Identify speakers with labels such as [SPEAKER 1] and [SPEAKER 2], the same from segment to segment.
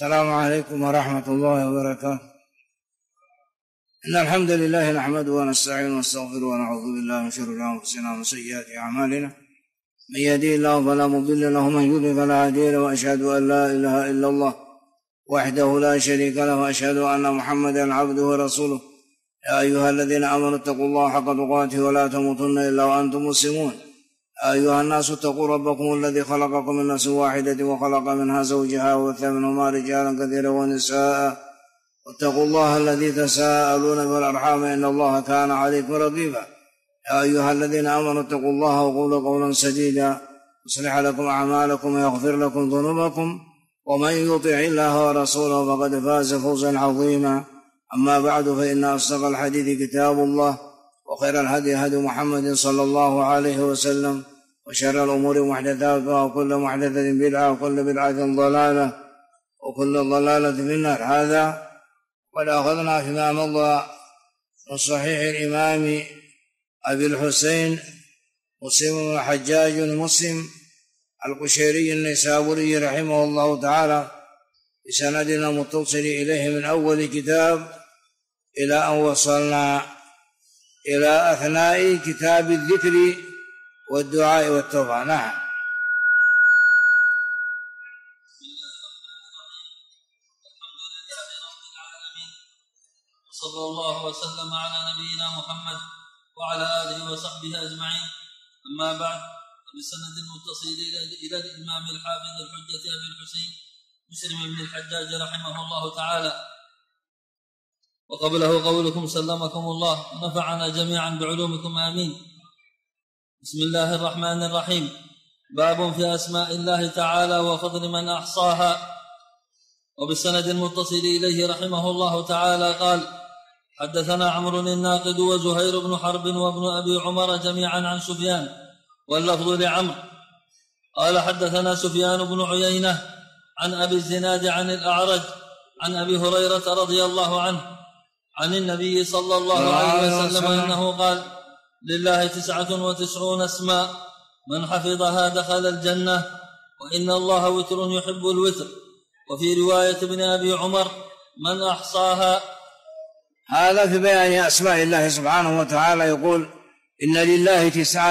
[SPEAKER 1] السلام عليكم ورحمة الله وبركاته. إن الحمد لله نحمده ونستعينه ونستغفره ونعوذ بالله من شرور أنفسنا ومن سيئات أعمالنا، من يهده الله فلا مضل له ومن يضلل فلا هادي له، وأشهد أن لا إله إلا الله وحده لا شريك له، وأشهد أن محمدا عبده ورسوله. يا أيها الذين آمنوا اتقوا الله حق تقاته ولا تموتن إلا وأنتم مسلمون. يا أيها الناس اتقوا ربكم الذي خلقكم من نفس واحدة وخلق منها زوجها وبث منهما رجالا كثيرا ونساء، واتقوا الله الذي تساءلون بالأرحام إن الله كان عليكم رقيبا. يا أيها الذين آمنوا اتقوا الله وقولوا قولا سديدا يصلح لكم أعمالكم ويغفر لكم ذنوبكم، ومن يطع الله ورسوله فقد فاز فوزا عظيما. أما بعد، فإن أصدق الحديث كتاب الله، وخير الهدي هدي محمد صلى الله عليه وسلم، وشر الأمور محدثاتها، وكل محدثة بدعة، وكل بدعة ضلالة، وكل ضلالة في النار. هذا قد أخذنا فيما مضى من صحيح الإمام أبي الحسين مسلم بن الحجاج المسلم القشيري النيسابوري رحمه الله تعالى بسندنا متصل إليه من أول كتاب إلى أن وصلنا إلى أثناء كتاب الذكر والدعاء والتوبة. نعم.
[SPEAKER 2] صلى الله وسلم على نبينا محمد وعلى آله وصحبه أجمعين. أما بعد، فبسند المتصل إلى الإمام الحافظ الحجة أبي الحسين مسلم بن الحجاج رحمه الله تعالى، وقبله قولكم سلمكم الله ونفعنا جميعا بعلومكم آمين. بسم الله الرحمن الرحيم. باب في أسماء الله تعالى وفضل من أحصاها. وبالسند المتصل إليه رحمه الله تعالى قال: حدثنا عمرو الناقد وزهير بن حرب وابن أبي عمر جميعا عن سفيان، واللفظ لعمرو قال: حدثنا سفيان بن عيينة عن أبي الزناد عن الأعرج عن أبي هريرة رضي الله عنه عن النبي صلى الله عليه وسلم أنه قال: لله 99 اسما، من حفظها دخل الجنة، وإن الله وتر يحب الوتر. وفي رواية ابن أبي عمر: من أحصاها.
[SPEAKER 1] هذا في بيان أسماء الله سبحانه وتعالى. يقول: إن لله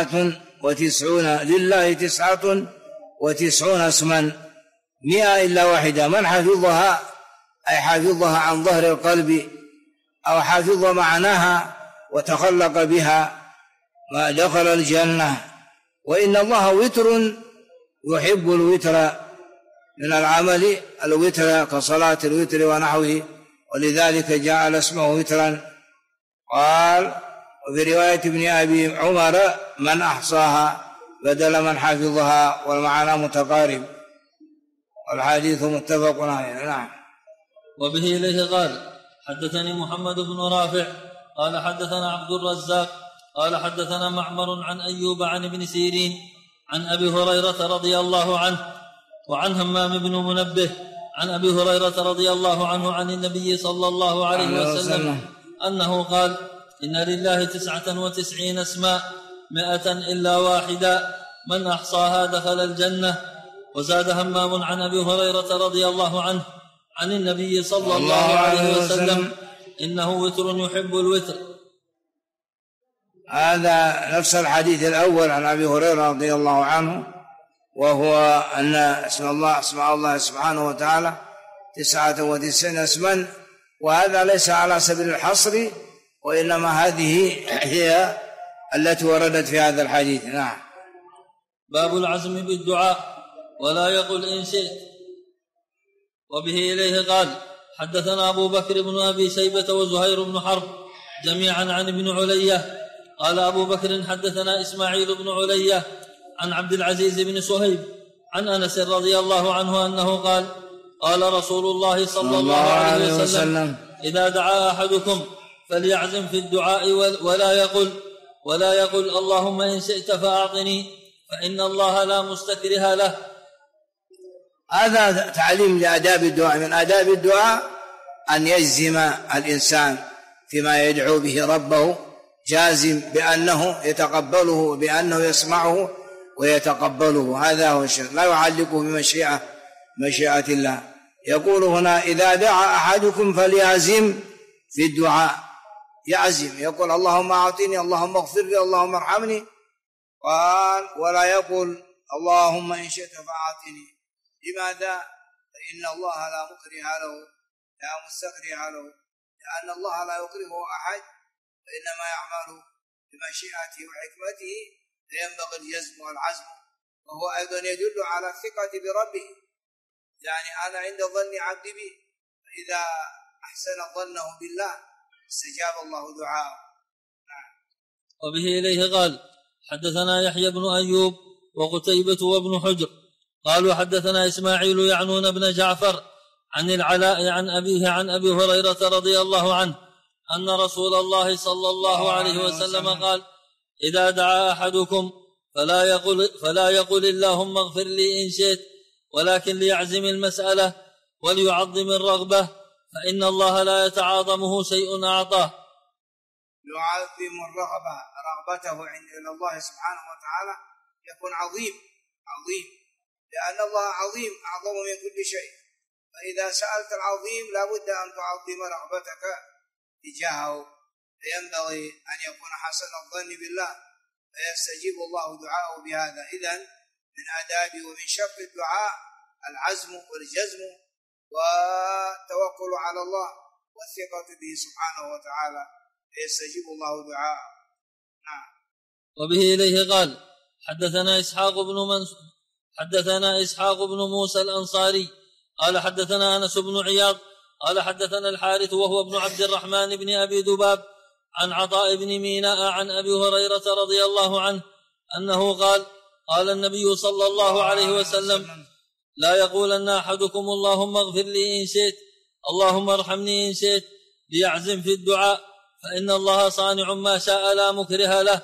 [SPEAKER 1] 99 اسما 100 إلا واحدة، من حفظها أي حفظها عن ظهر القلب، أو حفظ معناها وتخلق بها ما دخل الجنة. وإن الله وتر يحب الوتر من العمل، الوتر كصلاة الوتر ونحوه، ولذلك جعل اسمه وترا. قال: وفي رواية ابن أبي عمر: من أحصاها، بدل من حفظها، والمعنى متقارب، والحديث متفق عليه. نعم.
[SPEAKER 2] وبه إليه قال: حدثني محمد بن رافع قال: حدثنا عبد الرزاق قال: حدثنا معمر عن أيوب عن ابن سيرين عن أبي هريرة رضي الله عنه، وعن همام بن منبه عن أبي هريرة رضي الله عنه عن النبي صلى الله عليه وسلم أنه قال: إن لله 99 اسما 100 إلا واحدة، من أحصاها دخل الجنة. وزاد همام عن أبي هريرة رضي الله عنه عن النبي صلى الله عليه وسلم: إنه وتر يحب الوتر.
[SPEAKER 1] هذا نفس الحديث الأول عن أبي هريرة رضي الله عنه، وهو أن اسماء الله سبحانه وتعالى 99 اسما، وهذا ليس على سبيل الحصر، وإنما هذه هي التي وردت في هذا الحديث. نعم.
[SPEAKER 2] باب العزم بالدعاء ولا يقل إن شئت. وبه إليه قال: حدثنا أبو بكر بن أبي شيبة وزهير بن حرب جميعا عن ابن علية قال أبو بكر: حدثنا إسماعيل بن علية عن عبد العزيز بن صهيب عن أنس رضي الله عنه أنه قال: قال رسول الله صلى الله عليه وسلم: إذا دعا أحدكم فليعزم في الدعاء ولا يقل اللهم إن شئت فأعطني، فإن الله لا مستكره له.
[SPEAKER 1] هذا تعليم لآداب الدعاء. من آداب الدعاء أن يجزم الإنسان فيما يدعو به ربه، جازم بأنه يتقبله، بأنه يسمعه ويتقبله. هذا هو الشيء، لا يعلقه بمشيئة الله. يقول هنا إذا دعا أحدكم فليعزم في الدعاء، يعزم، يقول اللهم أعطني، اللهم اغفر لي، اللهم ارحمني، قال ولا يقول اللهم إن شئت فأعطني. لماذا؟ فإن الله لا مكره له، لا مستكره له، لأن الله لا يكره أحد، وإنما يعمل بمشيئته وحكمته، فينبغي الجزم والعزم، وهو أيضا يدل على الثقة بربه، يعني أنا عند ظن عبدي بي، فإذا أحسن ظنه بالله استجاب الله دعاءه.
[SPEAKER 2] وبه إليه قال حدثنا يحيى بن أيوب وقتيبة وابن حجر قالوا حدثنا إسماعيل يعنون بن جعفر عن العلاء عن أبيه عن أبي هريرة رضي الله عنه أن رسول الله صلى الله عليه وسلم قال إذا دعا أحدكم فلا يقل اللهم اغفر لي إن شئت، ولكن ليعزم المسألة وليعظم الرغبة، فإن الله لا يتعاظمه شيء أعطاه.
[SPEAKER 1] يعظم الرغبة، رغبته عند الله سبحانه وتعالى يكون عظيم، لأن الله عظيم أعظم من كل شيء، فإذا سألت العظيم لابد أن تعظم رغبتك تجاهه، فينبغي أن يكون حسن الظن بالله فيستجيب الله دعاءه بهذا. إذن من آداب ومن شرط الدعاء العزم والجزم والتوكل على الله والثقة به سبحانه وتعالى، فيستجيب الله دعاءه. نعم.
[SPEAKER 2] وبه إليه قال حدثنا إسحاق بن موسى الأنصاري قال حدثنا أنس بن عياض قال حدثنا الحارث وهو ابن عبد الرحمن بن أبي ذباب عن عطاء بن ميناء عن أبي هريرة رضي الله عنه أنه قال النبي صلى الله عليه وسلم لا يقولن أحدكم اللهم اغفر لي إن شئت، اللهم ارحمني إن شئت، ليعزم في الدعاء، فإن الله صانع ما شاء لا مكره له.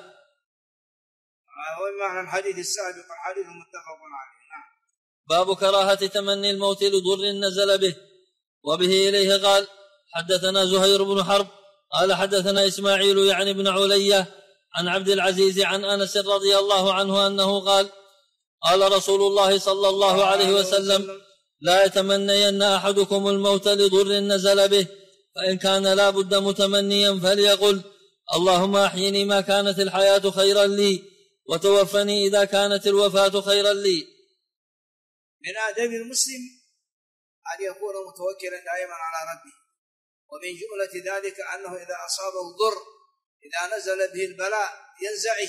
[SPEAKER 1] هو معنى الحديث السابق، الحديث متفق عليه. نعم.
[SPEAKER 2] باب كراهة تمني الموت لضر نزل به. وبه إليه قال حدثنا زهير بن حرب قال حدثنا إسماعيل يعني بن علية عن عبد العزيز عن أنس رضي الله عنه أنه قال رسول الله صلى الله عليه وسلم لا يتمنين أحدكم الموت لضر نزل به، فإن كان لا بد متمنيا فليقل اللهم أحيني ما كانت الحياة خيرا لي، وتوفني إذا كانت الوفاة خيرا لي.
[SPEAKER 1] من آداب المسلم أن يكون متوكلا دائما على ربه، ومن جملة ذلك أنه إذا أصابه الضر، إذا نزل به البلاء ينزعج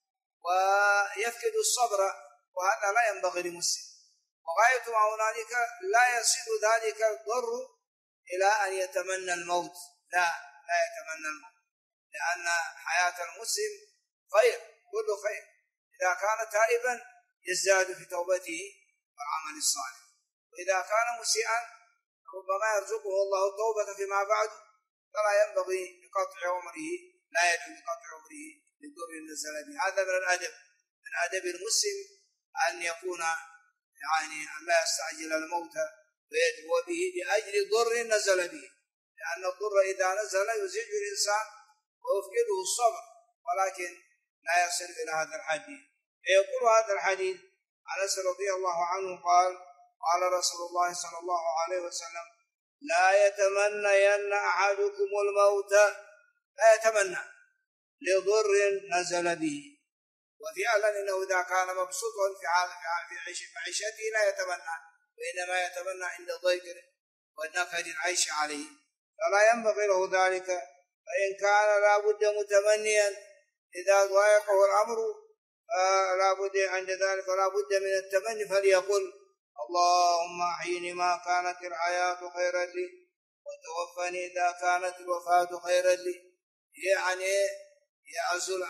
[SPEAKER 1] ويفقد الصبر، وهذا لا ينبغي لمسلم. وغاية ما هنالك لا يصل ذلك الضر إلى أن يتمنى الموت، لا يتمنى الموت، لأن حياة المسلم خير، كل خير. إذا كان تائبا يزداد في توبته والعمل الصالح، وإذا كان مسيئا ربما يرزقه الله التوبة فيما بعد، فلا ينبغي لقطع عمره، لا يجوز لقطع عمره للضر نزل به. هذا من الأدب، من أدب المسلم أن يكون يعني أن لا يستعجل الموت ويدعو به لأجل ضر نزل به، لأن الضر إذا نزل يزعج الإنسان ويفقده الصبر، ولكن لا يصل إلى هذا الحد. يقول هذا الحديث أنس رضي الله عنه قال رسول الله صلى الله عليه وسلم لا يتمنين أحدكم الموت، لا يتمنى لضر نزل به. وفعلا إنه إذا كان مبسوطا في معيشته لا يتمنى، وإنما يتمنى عند ضيق والنكد العيش عليه، فلا ينبغي له ذلك. فإن كان لا بد متمنيا إذا ضايقه الأمر فلا بد عند ذلك فلا بد من التمني، فليقل اللهم أحيني ما كانت الحياة خيرا لي، وتوفني إذا كانت الوفاة خيرا لي. يعني يعزل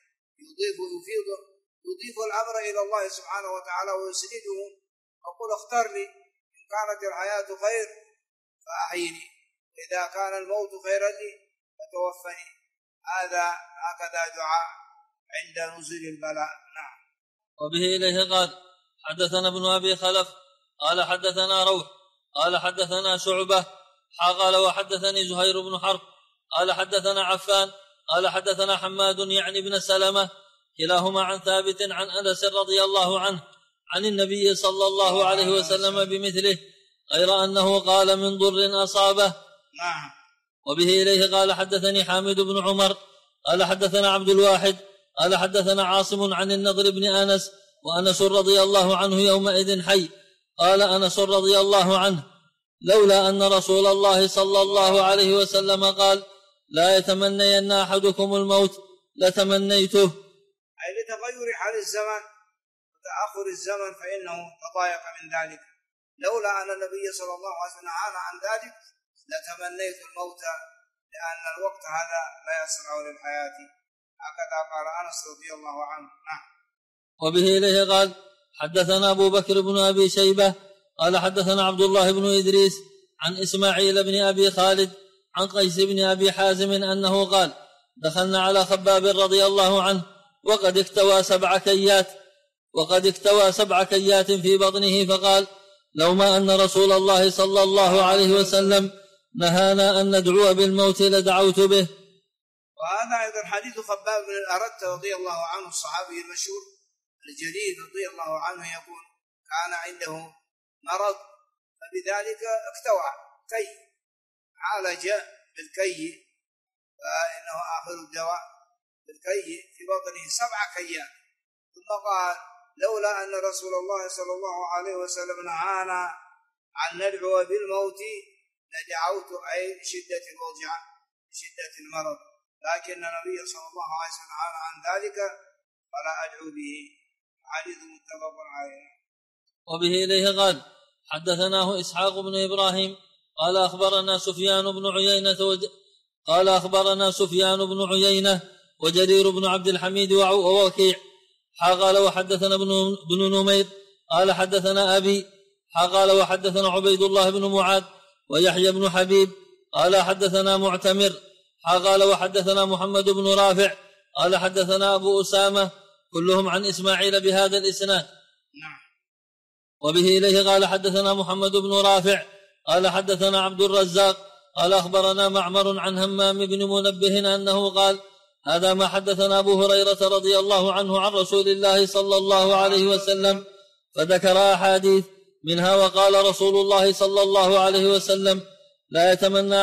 [SPEAKER 1] يضيف الأمر إلى الله سبحانه وتعالى ويسنده، يقول اختر لي إن كانت الحياة خير فأحيني، إذا كان الموت خيرا لي فتوفني. هكذا دعاء عند نزول البلاء. نعم.
[SPEAKER 2] وبه إليه قال حدثنا ابن أبي خلف قال حدثنا روح قال حدثنا شعبة قال وحدثني زهير بن حرب قال حدثنا عفان قال حدثنا حماد يعني بن سلمة كلاهما عن ثابت عن أنس رضي الله عنه عن النبي صلى الله عليه وسلم بمثله غير أنه قال من ضر أصابه.
[SPEAKER 1] نعم.
[SPEAKER 2] وبه إليه قال حدثني حامد بن عمر قال حدثنا عبد الواحد قال حدثنا عاصم عن النضر بن أنس وأنس رضي الله عنه يومئذ حي. قال أنس رضي الله عنه: لولا أن رسول الله صلى الله عليه وسلم قال: لا يتمنين أحدكم الموت لتمنيته.
[SPEAKER 1] أي لتغير حال الزمان وتأخر الزمن فإنه تضايق من ذلك. لولا أن النبي صلى الله عليه وسلم نهانا عن ذلك لتمنيت الموت لأن الوقت هذا لا يسرع للحياة. هكذا قال أنس رضي الله عنه. نعم.
[SPEAKER 2] وبه إليه قال حدثنا أبو بكر بن أبي شيبة قال حدثنا عبد الله بن إدريس عن إسماعيل بن أبي خالد عن قيس بن أبي حازم أنه قال: دخلنا على خباب رضي الله عنه وقد اكتوى 7 كيات في بطنه، فقال: لو ما أن رسول الله صلى الله عليه وسلم نهانا أن ندعو بالموت لدعوت به.
[SPEAKER 1] وهذا أيضا حديث خباب بن الأرت رضي الله عنه الصحابي المشهور الجليل رضي الله عنه يقول: كان عنده مرض فبذلك اكتوى كي، عالج بالكي، فإنه آخر الدواء بالكي في بطنه 7 كيات. ثم قال: لولا أن رسول الله صلى الله عليه وسلم نهانا عن ندعو بالموت لدعوت، أي شدة الوجع شدة المرض، لكن النبي صلى الله عليه وسلم نهانا عن ذلك فلا أدعو به. حديث متفق عليه.
[SPEAKER 2] وبه إليه قال حدثناه إسحاق بن إبراهيم قال أخبرنا سفيان بن عيينة وجرير بن عبد الحميد ووكيع قال وحدثنا بن نمير قال حدثنا أبي قال وحدثنا عبيد الله بن معاذ ويحيى بن حبيب قال حدثنا معتمر قال وحدثنا محمد بن رافع قال حدثنا أبو أسامة كلهم عن إسماعيل بهذا الإسناد.
[SPEAKER 1] نعم.
[SPEAKER 2] وبه إليه قال حدثنا محمد بن رافع قال حدثنا عبد الرزاق قال أخبرنا معمر عن همام بن منبه أنه قال: هذا ما حدثنا أبو هريرة رضي الله عنه عن رسول الله صلى الله عليه وسلم، فذكر أحاديث منها: وقال رسول الله صلى الله عليه وسلم: لا يتمنى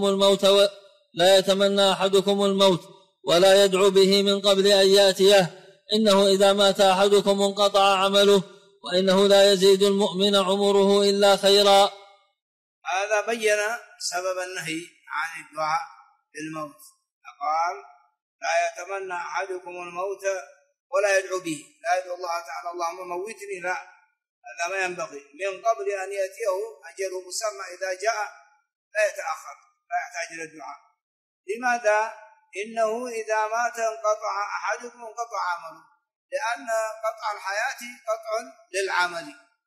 [SPEAKER 2] أحدكم الموت ولا يدعو به من قبل أن يأتيه، إنه إذا مات أحدكم انقطع عمله وإنه لا يزيد المؤمن عمره إلا خيرا.
[SPEAKER 1] هذا بين سبب النهي عن الدعاء بالموت. قال: لا يتمنى أحدكم الموت ولا يدعو به، لا يدعو الله تعالى اللهم موتني، لا، هذا ما ينبغي، من قبل أن يأتيه أجله مسمى إذا جاء لا يتأخر، لا يحتاج إلى الدعاء. لماذا؟ إنه إذا مات انقطع أحدكم انقطع عمله، لأن قطع الحياة قطع للعمل،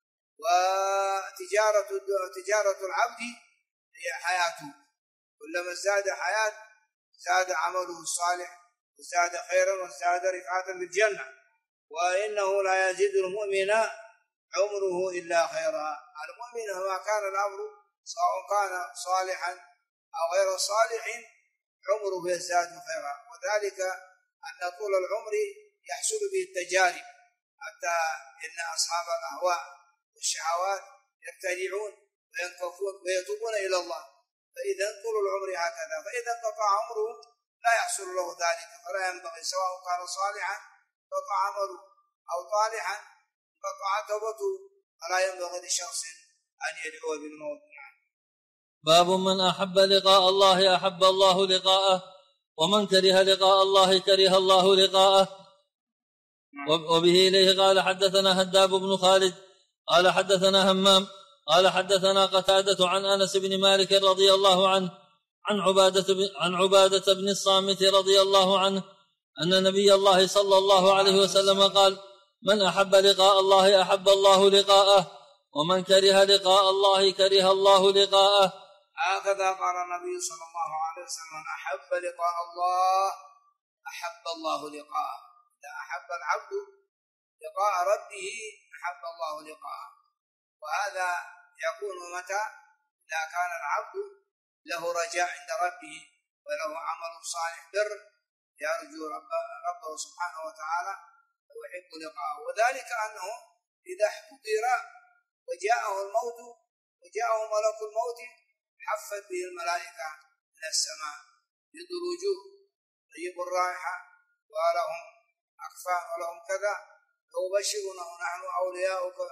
[SPEAKER 1] وتجارة العبد هي حياته، كلما ازداد حياة زاد عمله الصالح وزاد خيرا وزاد رفعة بالجنة، وإنه لا يزيد المؤمن عمره إلا خيرا. المؤمن ما كان الأمر سواء كان صالحا أو غير صالح عمره يزداد خيرا، وذلك أن طول العمر يحصل به التجارب، حتى إن أصحاب الأهواء والشهوات يبتدعون وينكفون ويتوبون إلى الله، فإذا طول العمر هكذا، فإذا انقطع عمره لا يحصل له ذلك، فلا ينبغي سواء كان صالحا انقطع عمله أو طالحا انقطع توبته، فلا ينبغي لشخص أن يدعو بالموت.
[SPEAKER 2] باب من أحب لقاء الله أحب الله لقاءه، ومن كره لقاء الله كره الله لقاءه. وبه إليه قال حدثنا هداب بن خالد قال حدثنا همام قال حدثنا قتادة عن أنس بن مالك رضي الله عنه عن عبادة بن الصامت رضي الله عنه أن نبي الله صلى الله عليه وسلم قال: من أحب لقاء الله أحب الله لقاءه، ومن كره لقاء الله كره الله لقاءه.
[SPEAKER 1] هكذا قال النبي صلى الله عليه وسلم: من أحب لقاء الله أحب الله لقاءه. إذا أحب العبد لقاء ربه أحب الله لقاءه، وهذا يكون متى؟ إذا كان العبد له رجاء عند ربه وله عمل صالح بر يرجو ربه سبحانه وتعالى ويحب لقاءه، وذلك أنه إذا احتضر وجاءه الموت وجاءه ملك الموت حفت به الملائكة من السماء يدل الوجوه طيب الرائحة ولهم أكفان ولهم كذا ويبشرونه نحن أولياؤكم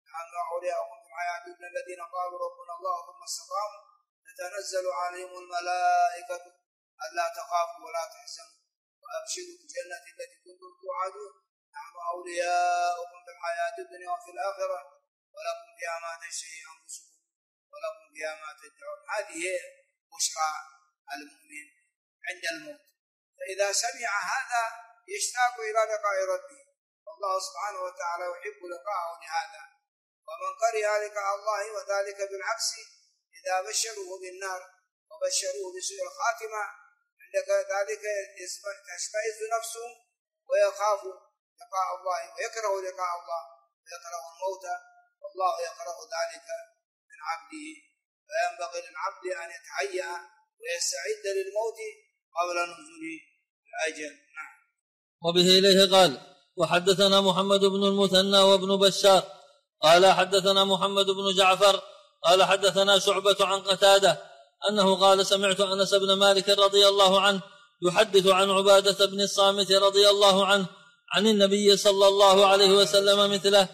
[SPEAKER 1] في الحياة الذين قالوا ربنا الله ثم استقاموا تتنزل عليهم الملائكة ألا تخافوا ولا تحزنوا وأبشروا بالجنة التي كنتم توعدون نحن أولياؤكم في الحياة الدنيا وفي الآخرة ولكم فيها ما تشتهي أنفسكم ولكم فيها ما تدعون. هذه هي بشرى المؤمن عند الموت. فإذا سمع هذا يشتاق إلى لقاء ربه والله سبحانه وتعالى يحب لقاءه لهذا. ومن كره لقاء الله وذلك بالعكس إذا بشروه بالنار وبشروه بسوء الخاتمة عندك ذلك تشمئز نفسه ويخاف لقاء الله ويكره لقاء الله ويكره الموت والله يكره ذلك من عبده. فينبغي للعبد أن يتهيأ ويستعد للموت قبل نزول الأجل. نعم.
[SPEAKER 2] وبه إليه قال وحدثنا محمد بن المثنى وابن بشار قال حدثنا محمد بن جعفر قال حدثنا شعبة عن قتادة أنه قال سمعت أنس بن مالك رضي الله عنه يحدث عن عبادة بن الصامت رضي الله عنه عن النبي صلى الله عليه وسلم مثله.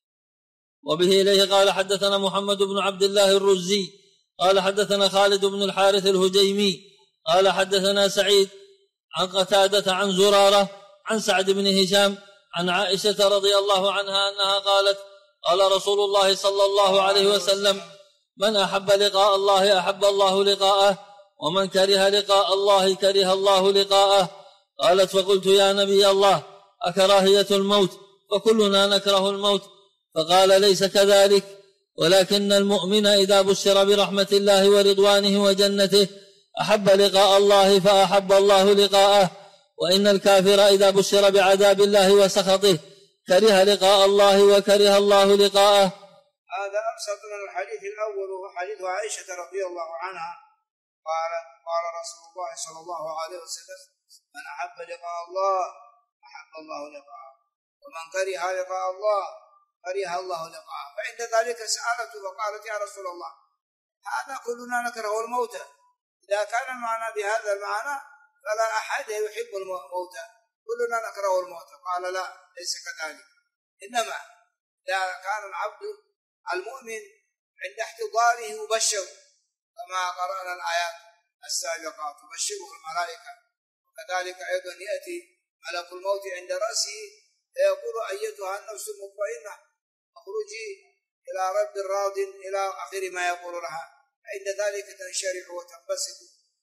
[SPEAKER 2] وبه إليه قال حدثنا محمد بن عبد الله الرزي قال حدثنا خالد بن الحارث الهجيمي قال حدثنا سعيد عن قتادة عن زرارة عن سعد بن هشام عن عائشة رضي الله عنها أنها قالت قال رسول الله صلى الله عليه وسلم من أحب لقاء الله أحب الله لقاءه ومن كره لقاء الله كره الله لقاءه. قالت فقلت يا نبي الله أكراهية الموت فكلنا نكره الموت؟ فقال ليس كذلك ولكن المؤمن إذا بشر برحمة الله ورضوانه وجنته أحب لقاء الله فأحب الله لقاءه وإن الكافر إذا بشر بعذاب الله وسخطه كره لقاء الله وكره الله لقاءه.
[SPEAKER 1] هذا أبسط من الحديث الأول وهو حديث عائشة رضي الله عنها قال رسول الله صلى الله عليه وسلم من أحب لقاء الله أحب الله لقاءه ومن كره لقاء الله كره الله لقاءه. فعند ذلك سألته وقالت يا رسول الله هذا كلنا نكره الموت إذا كان المعنى بهذا المعنى فلا أحد يحب الموت كلنا نكره الموت. قال لا ليس كذلك إنما إذا كان العبد المؤمن عند احتضاره يبشر كما قرأنا الآيات السابقة تبشره الملائكة وكذلك أيضا يأتي ملك الموت عند رأسه فيقول أيتها النفس المطمئنة اخرجي إلى رب راض إلى آخر ما يقول لها. عند ذلك تنشرح وتنبسط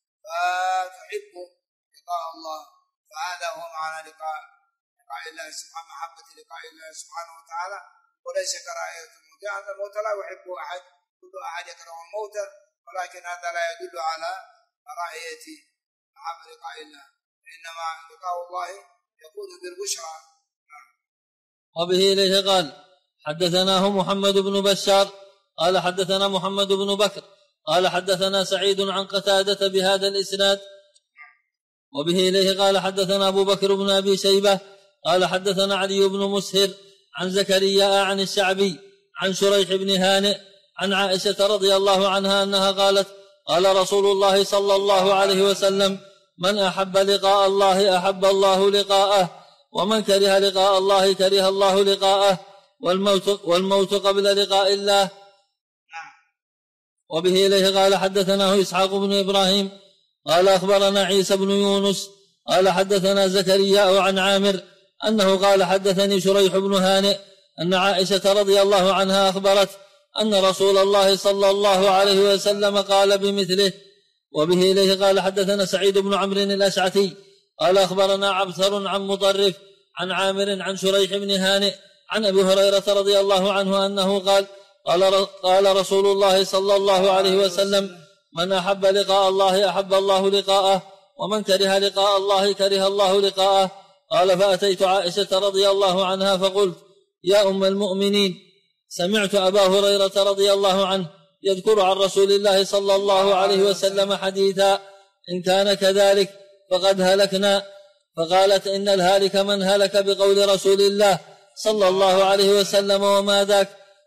[SPEAKER 1] فتحب لقاء الله. فهذا هو معنى لقاء الله سبحانه محبة لقاء الله سبحانه وتعالى وليس كراهية الموت. لأن الموت لا يحب أحد كل أحد يكره الموت ولكن هذا لا يدل على كراهية محبة لقاء الله إنما لقاء الله يكون بالبشرى.
[SPEAKER 2] وبه إليه قال حدثناه محمد بن بشار قال حدثنا محمد بن بكر قال حدثنا سعيد عن قتادة بهذا الإسناد. وبه إليه قال حدثنا أبو بكر بن أبي شيبة قال حدثنا علي بن مسهر عن زكريا عن الشعبي عن شريح بن هانئ عن عائشة رضي الله عنها أنها قالت قال رسول الله صلى الله عليه وسلم من أحب لقاء الله أحب الله لقاءه ومن كره لقاء الله كره الله لقاءه والموت قبل لقاء الله. وبه إليه قال حدثناه إسحاق بن إبراهيم قال أخبرنا عيسى بن يونس قال حدثنا زكريا عن عامر أنه قال حدثني شريح بن هانئ أن عائشة رضي الله عنها أخبرت أن رسول الله صلى الله عليه وسلم قال بمثله. وبه إليه قال حدثنا سعيد بن عمرو الأشعثي قال أخبرنا عبثر عن مطرف عن عامر عن شريح بن هانئ عن أبي هريرة رضي الله عنه أنه قال رسول الله صلى الله عليه وسلم من أحب لقاء الله أحب الله لقاءه ومن كره لقاء الله كره الله لقاءه. قال فأتيت عائشة رضي الله عنها فقلت يا أم المؤمنين سمعت أبا هريرة رضي الله عنه يذكر عن رسول الله صلى الله عليه وسلم حديثا إن كان كذلك فقد هلكنا. فقالت إن الهالك من هلك بقول رسول الله صلى الله عليه وسلم وما ذاك؟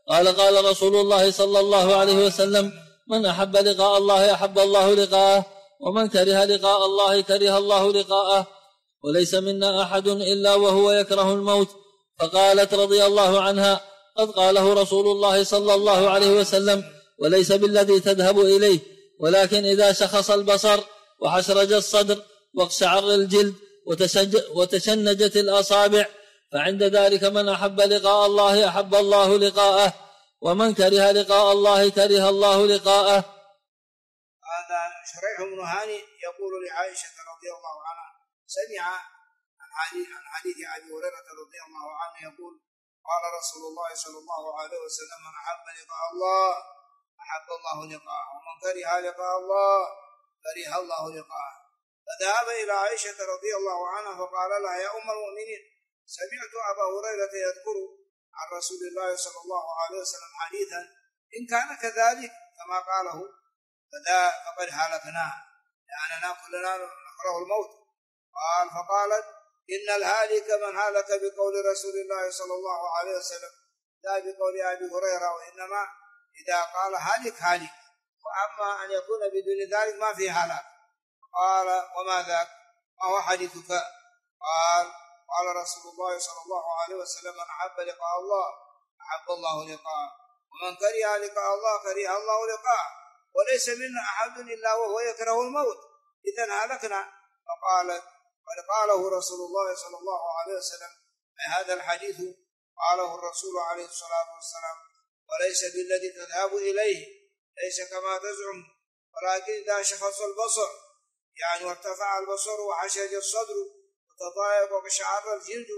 [SPEAKER 2] قال رسول الله صلى الله عليه وسلم: من أحب لقاء الله أحب الله لقاءه، ومن كره لقاء الله كره الله لقاءه، وليس منا أحد إلا وهو يكره الموت. فقالت رضي الله عنها: قد قاله رسول الله صلى الله عليه وسلم، وليس بالذي تذهب إليه، ولكن إذا شخص البصر وحشرج الصدر واقشعر الجلد وتشنجت الأصابع، فعند ذلك من أحب لقاء الله أحب الله لقاءه، ومن كره لقاء الله كره الله لقاءه.
[SPEAKER 1] هذا شريح بن هاني يقول لعائشة رضي الله عنها: سمع عن حديث أبي هريرة رضي الله عنه يقول: قال رسول الله صلى الله عليه وسلم: من أحب لقاء الله أحب الله لقاءه، ومن كره لقاء الله كره الله لقاءه. فذهب إلى عائشة رضي الله عنها فقال لها: يا أم المؤمنين، سمعت أبا هريرة يذكر عن رسول الله صلى الله عليه وسلم حديثا، إن كان كذلك كما قاله فقد هلكنا، لأننا كلنا نكره الموت. فقالت: إن الهالك من هلك بقول رسول الله صلى الله عليه وسلم، لا بقول أبي هريرة، وإنما إذا قال هالك، وأما أن يكون بدون ذلك ما في هلاك. قال: وما ذاك؟ ما هو حديثك؟ قال رسول الله صلى الله عليه وسلم: من أحب لقاء الله أحب الله لقاءه، ومن كره لقاء الله كره الله لقاءه، وليس منا أحد إلا وهو يكره الموت، إذا هلكنا. فقالت: قد قاله رسول الله صلى الله عليه وسلم. هذا الحديث قاله الرسول عليه الصلاة والسلام، وليس بالذي تذهب إليه، ليس كما تزعم، ولكن إذا شخص البصر يعني وارتفع البصر وحشج الصدر وتضايق وقشعر الجلد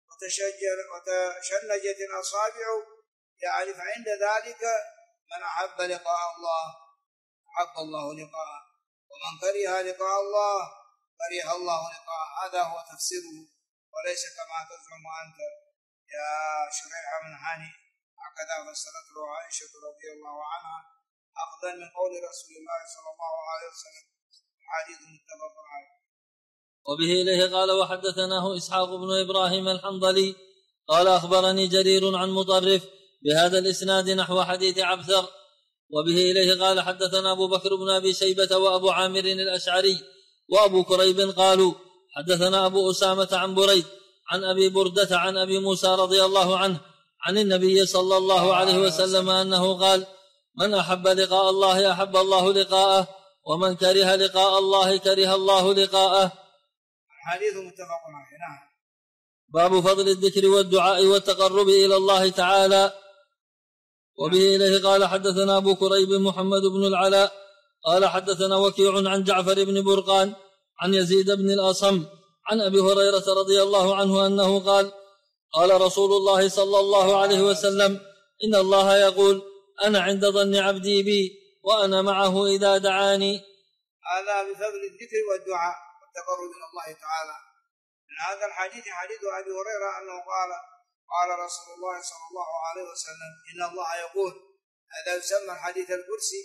[SPEAKER 1] وتشنجت الأصابع، يعني فعند ذلك من أحب لقاء الله أحب الله لقاءه، ومن كره لقاء الله كره الله لقاءه. هذا هو تفسيره، وليس كما تزعم أنت يا شريح بن هاني. هكذا فسرت له عائشة رضي الله عنها أخذا من قول رسول الله صلى الله عليه وسلم. حديث متفق عليه.
[SPEAKER 2] وبه إليه قال: وحدثناه إسحاق بن إبراهيم الحنظلي قال: أخبرني جرير عن مطرف بهذا الإسناد نحو حديث عبثر. وبه إليه قال: حدثنا أبو بكر بن أبي شيبة وأبو عامر الأشعري وأبو كريب قالوا: حدثنا أبو أسامة عن بريد عن أبي بردة عن أبي موسى رضي الله عنه عن النبي صلى الله عليه وسلم أنه قال: من أحب لقاء الله أحب الله لقاءه، ومن كره لقاء الله كره الله لقاءه.
[SPEAKER 1] الحديث متفق عليه. نعم.
[SPEAKER 2] باب فضل الذكر والدعاء والتقرب إلى الله تعالى. وبه إليه قال: حدثنا أبو كريب محمد بن العلاء قال: حدثنا وكيع عن جعفر بن برقان عن يزيد بن الأصم عن أبي هريرة رضي الله عنه أنه قال: قال رسول الله صلى الله عليه وسلم: إن الله يقول: أنا عند ظن عبدي بي وأنا معه إذا دعاني.
[SPEAKER 1] هذا بفضل الذكر والدعاء والتقرب إلى الله تعالى. من هذا الحديث حديث أبي هريرة أنه قال رسول الله صلى الله عليه وسلم: إن الله يقول. هذا يسمى الحديث القدسي،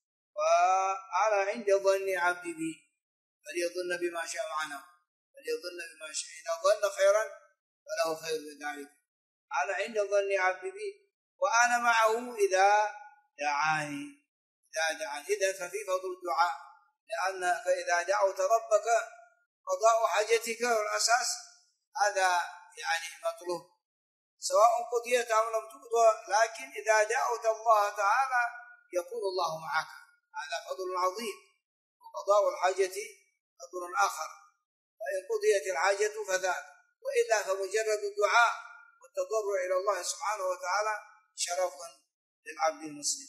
[SPEAKER 1] وأنا عند ظن عبدي بي فليظن بما شاء معنا، فليظن بما شاء، إذا ظن خيرا فله خير ذلك. أنا عند ظن عبدي بي وأنا معه إذا دعاني. إذا ففي فضل الدعاء، لأن فإذا دعوت ربك قضاء حاجتك والأساس هذا يعني مطلوب، سواء قضيت أو لم تقضى، لكن إذا دعوت الله تعالى يكون الله معك. هذا فضل عظيم، وقضاء الحاجة فضل آخر، فإن قضيت الحاجة فذاك، وإلا فمجرد الدعاء والتضرع إلى الله سبحانه وتعالى شرف للعبد المسلم.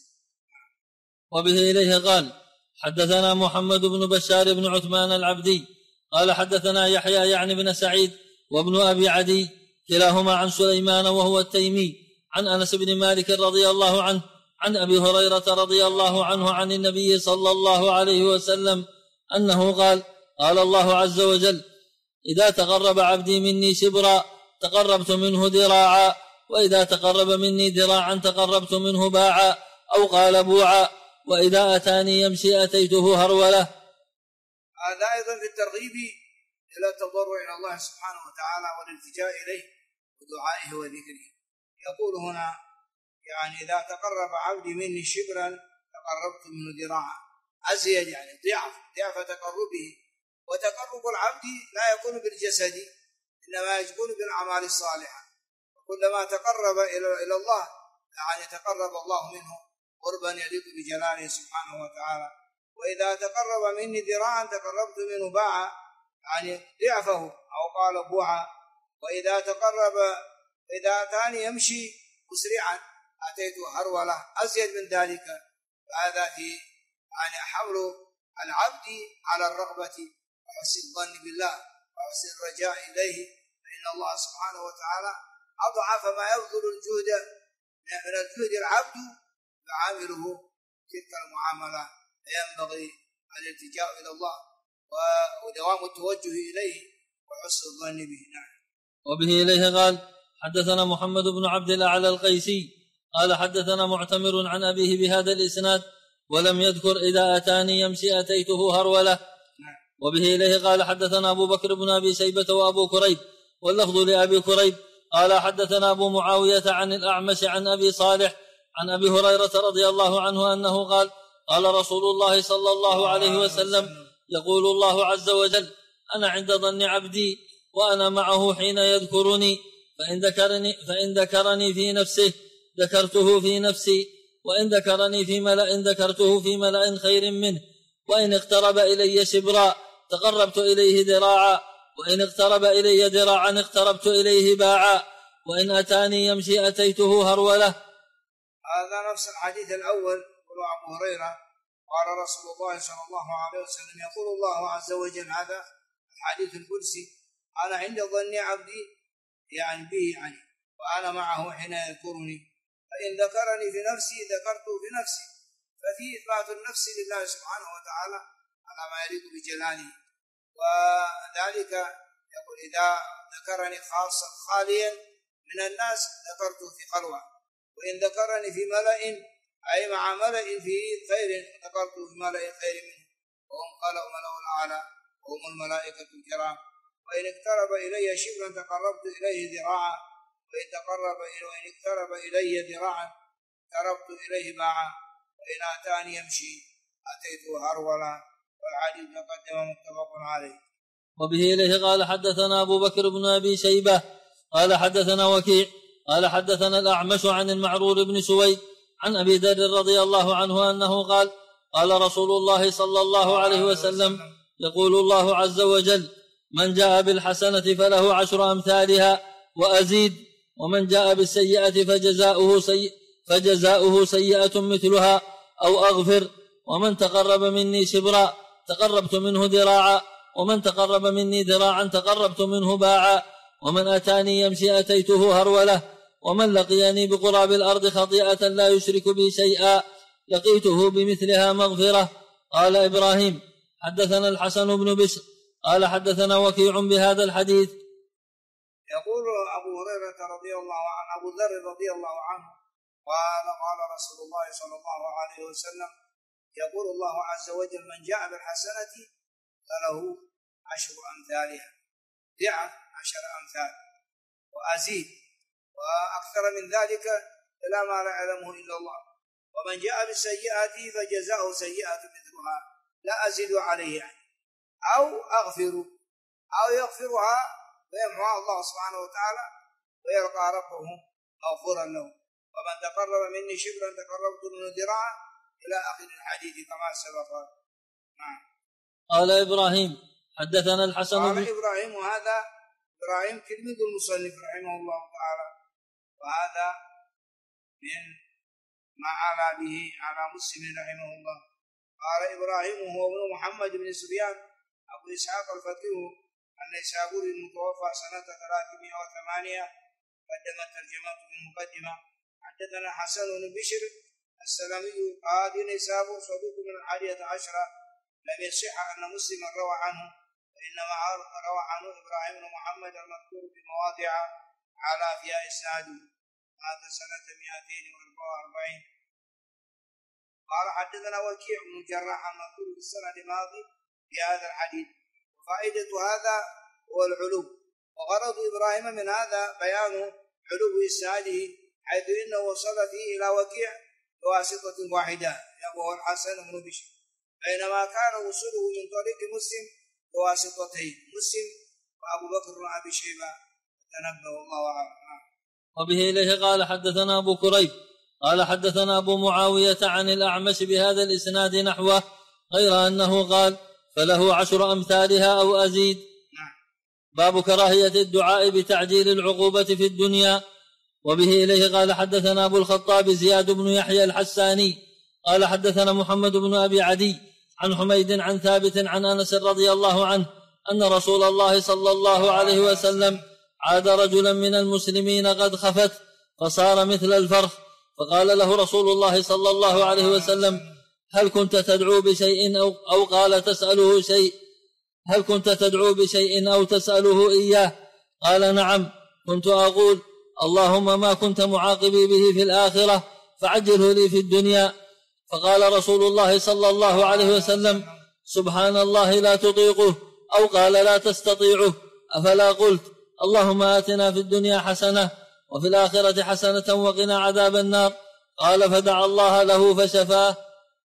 [SPEAKER 2] وبه إليه قال: حدثنا محمد بن بشار بن عثمان العبدي قال: حدثنا يحيى يعني بن سعيد وابن أبي عدي كلاهما عن سليمان وهو التيمي عن أنس بن مالك رضي الله عنه عن أبي هريرة رضي الله عنه عن النبي صلى الله عليه وسلم أنه قال: قال الله عز وجل: إذا تقرب عبدي مني شبرا تقربت منه ذراعا، وإذا تقرب مني ذراعا تقربت منه باعا، أو قال بوعا، وإذا أتاني يمشي أتيته هرولة.
[SPEAKER 1] هذا أيضا في الترغيب إلى التضرع إلى الله سبحانه وتعالى والالتجاء إليه ودعائه وذكره. يقول هنا يعني إذا تقرب عبدي مني شبرا تقربت منه ذراعا، أزيد يعني ضعف تقربه. وتقرب العبد لا يكون بالجسد، إنما يكون بالأعمال الصالحة. كلما تقرب إلى الله يعني تقرب الله منه قربا يليق بجلاله سبحانه وتعالى. وإذا تقرب مني ذراعا تقربت منه باعا، يعني ضعفه، أو قال بوعا. وإذا إذا أتاني يمشي مسرعا أتيته هرولة، أزيد من ذلك. فهذا في يعني حمل العبد على الرغبة وحسن الظن بالله وحسن الرجاء إليه، فإن الله سبحانه وتعالى أضعف ما يبذل الجهد من الجهد العبد يعامله تلك المعاملة. فينبغي الالتجاء إلى الله ودوام التوجه إليه وحسن الظن به. نعم.
[SPEAKER 2] وبه إليه قال حدثنا محمد بن عبد الأعلى القيسي قال حدثنا معتمر عن أبيه بهذا الإسناد ولم يذكر إذا أتاني يمشي أتيته هرولة. وبه إليه قال حدثنا أبو بكر بن أبي شيبة وأبو كريب واللفظ لأبي كريب قال حدثنا أبو معاوية عن الأعمش عن أبي صالح عن أبي هريرة رضي الله عنه أنه قال قال رسول الله صلى الله عليه وسلم يقول الله عز وجل أنا عند ظن عبدي وأنا معه حين يذكرني، فإن ذكرني في نفسه ذكرته في نفسي، وإن ذكرني في ملأ ذكرته في ملأ خير منه، وإن اقترب إلي شبرا تقربت إليه ذراعا، وإن اقترب إلي ذراعا اقتربت إليه باعا، وإن أتاني يمشي أتيته هرولة.
[SPEAKER 1] هذا نفس الحديث الأول. يقول أبو هريرة قال رسول الله صلى الله عليه وسلم يقول الله عز وجل، هذا الحديث القدسي، أنا عند ظن عبدي يعني به يعني وأنا معه حين يذكرني، فإن ذكرني في نفسي ذكرته في نفسي. ففي إثبات النفس لله سبحانه وتعالى على ما يليق بجلاله. وذلك يقول إذا ذكرني خاصا خاليا من الناس ذكرته في خلوة، وإن ذكرني في ملأ أي مع ملأ في خير ذكرته في ملأ خير منه، وهم خلق ملأ الأعلى وهم الملائكة الكرام. وإن اقترب إلي شبرا تقربت إليه ذراعا، وإن اقترب إلي ذراعا قربت إليه باعا، وإن أتاني يمشي أتيته هرولا. والحديث تقدم متفق عليه.
[SPEAKER 2] وبه إليه قال حدثنا أبو بكر بن أبي شيبة قال حدثنا وكيع قال حدثنا الأعمش عن المعرور بن سويد عن أبي ذر رضي الله عنه أنه قال قال رسول الله صلى الله عليه وسلم يقول الله عز وجل من جاء بالحسنة فله 10 أمثالها وأزيد، ومن جاء بالسيئة فجزاؤه سيئة مثلها أو أغفر، ومن تقرب مني شبرا تقربت منه ذراعا، ومن تقرب مني ذراعا تقربت منه باعا، ومن أتاني يمشي أتيته هرولة، ومن لقيني بقراب الأرض خطيئة لا يشرك بي شيئا لقيته بمثلها مغفرة. قال إبراهيم حدثنا الحسن بن بشر قال حدثنا وكيع بهذا الحديث.
[SPEAKER 1] يقول أبو هريرة رضي الله عنه أبو ذر رضي الله عنه قال رسول الله صلى الله عليه وسلم يقول الله عز وجل من جاء بالحسنة فله 10 أمثالها، ضعف 10 أمثال وأزيد وأكثر من ذلك إلى ما لا يعلمه إلا الله. ومن جاء بالسيئة فجزاؤه سيئة مثلها لا أزيد عليه يعني، أو أغفر أو يغفرها ويمحوها الله سبحانه وتعالى ويلقى ربه مغفورا له. ومن تقرب مني شبرا تقربت منه ذراعا إلى آخر الحديث كما سبق.
[SPEAKER 2] قال إبراهيم حدثنا الحسن
[SPEAKER 1] قال إبراهيم، وهذا إبراهيم تلميذ المصنف رحمه الله تعالى، وهذا من ما علا به على مسلم رحمه الله. قال إبراهيم هو ابن محمد بن سفيان أبو إسحاق الفقيه النيسابوري المتوفى سنة 308 قدم ترجمته في المقدمة. حدثنا حسن بن بشر السلمي قاضي نيسابور صدوق من 11 لم يصح أن مسلما روى عنه، وإنما روى عنه إبراهيم بن محمد المذكور في مواضع على فيها إسناده. هذا سنة 244. قال حدثنا وكيع بن جراح المذكور في السنة الماضي في هذا الحديث. وفائدة هذا هو العلو، وغرض إبراهيم من هذا بيان علو إسناده حيث إنه وصل فيه إلى وكيع بواسطة واحدة وهو الحسن بن بشر، بينما كان وصوله من طريق مسلم بواسطتين، مسلم وأبو بكر بن أبي شيبة. تنبه الله أعلم.
[SPEAKER 2] وبه إليه قال حدثنا أبو كريب قال حدثنا أبو معاوية عن الأعمش بهذا الإسناد نحوه، غير أنه قال فله 10 أمثالها أو أزيد. باب كراهية الدعاء بتعجيل العقوبة في الدنيا. وبه إليه قال حدثنا أبو الخطاب زياد بن يحيى الحساني قال حدثنا محمد بن أبي عدي عن حميد عن ثابت عن أنس رضي الله عنه أن رسول الله صلى الله عليه وسلم عاد رجلا من المسلمين قد خفت فصار مثل الفرخ، فقال له رسول الله صلى الله عليه وسلم هل كنت تدعو بشيء أو قال تسأله شيء، هل كنت تدعو بشيء أو تسأله إياه؟ قال نعم، كنت أقول اللهم ما كنت معاقبي به في الآخرة فعجله لي في الدنيا. فقال رسول الله صلى الله عليه وسلم سبحان الله لا تطيقه، أو قال لا تستطيعه، أفلا قلت اللهم آتنا في الدنيا حسنة وفي الآخرة حسنة وقنا عذاب النار؟ قال فدعا الله له فشفاه.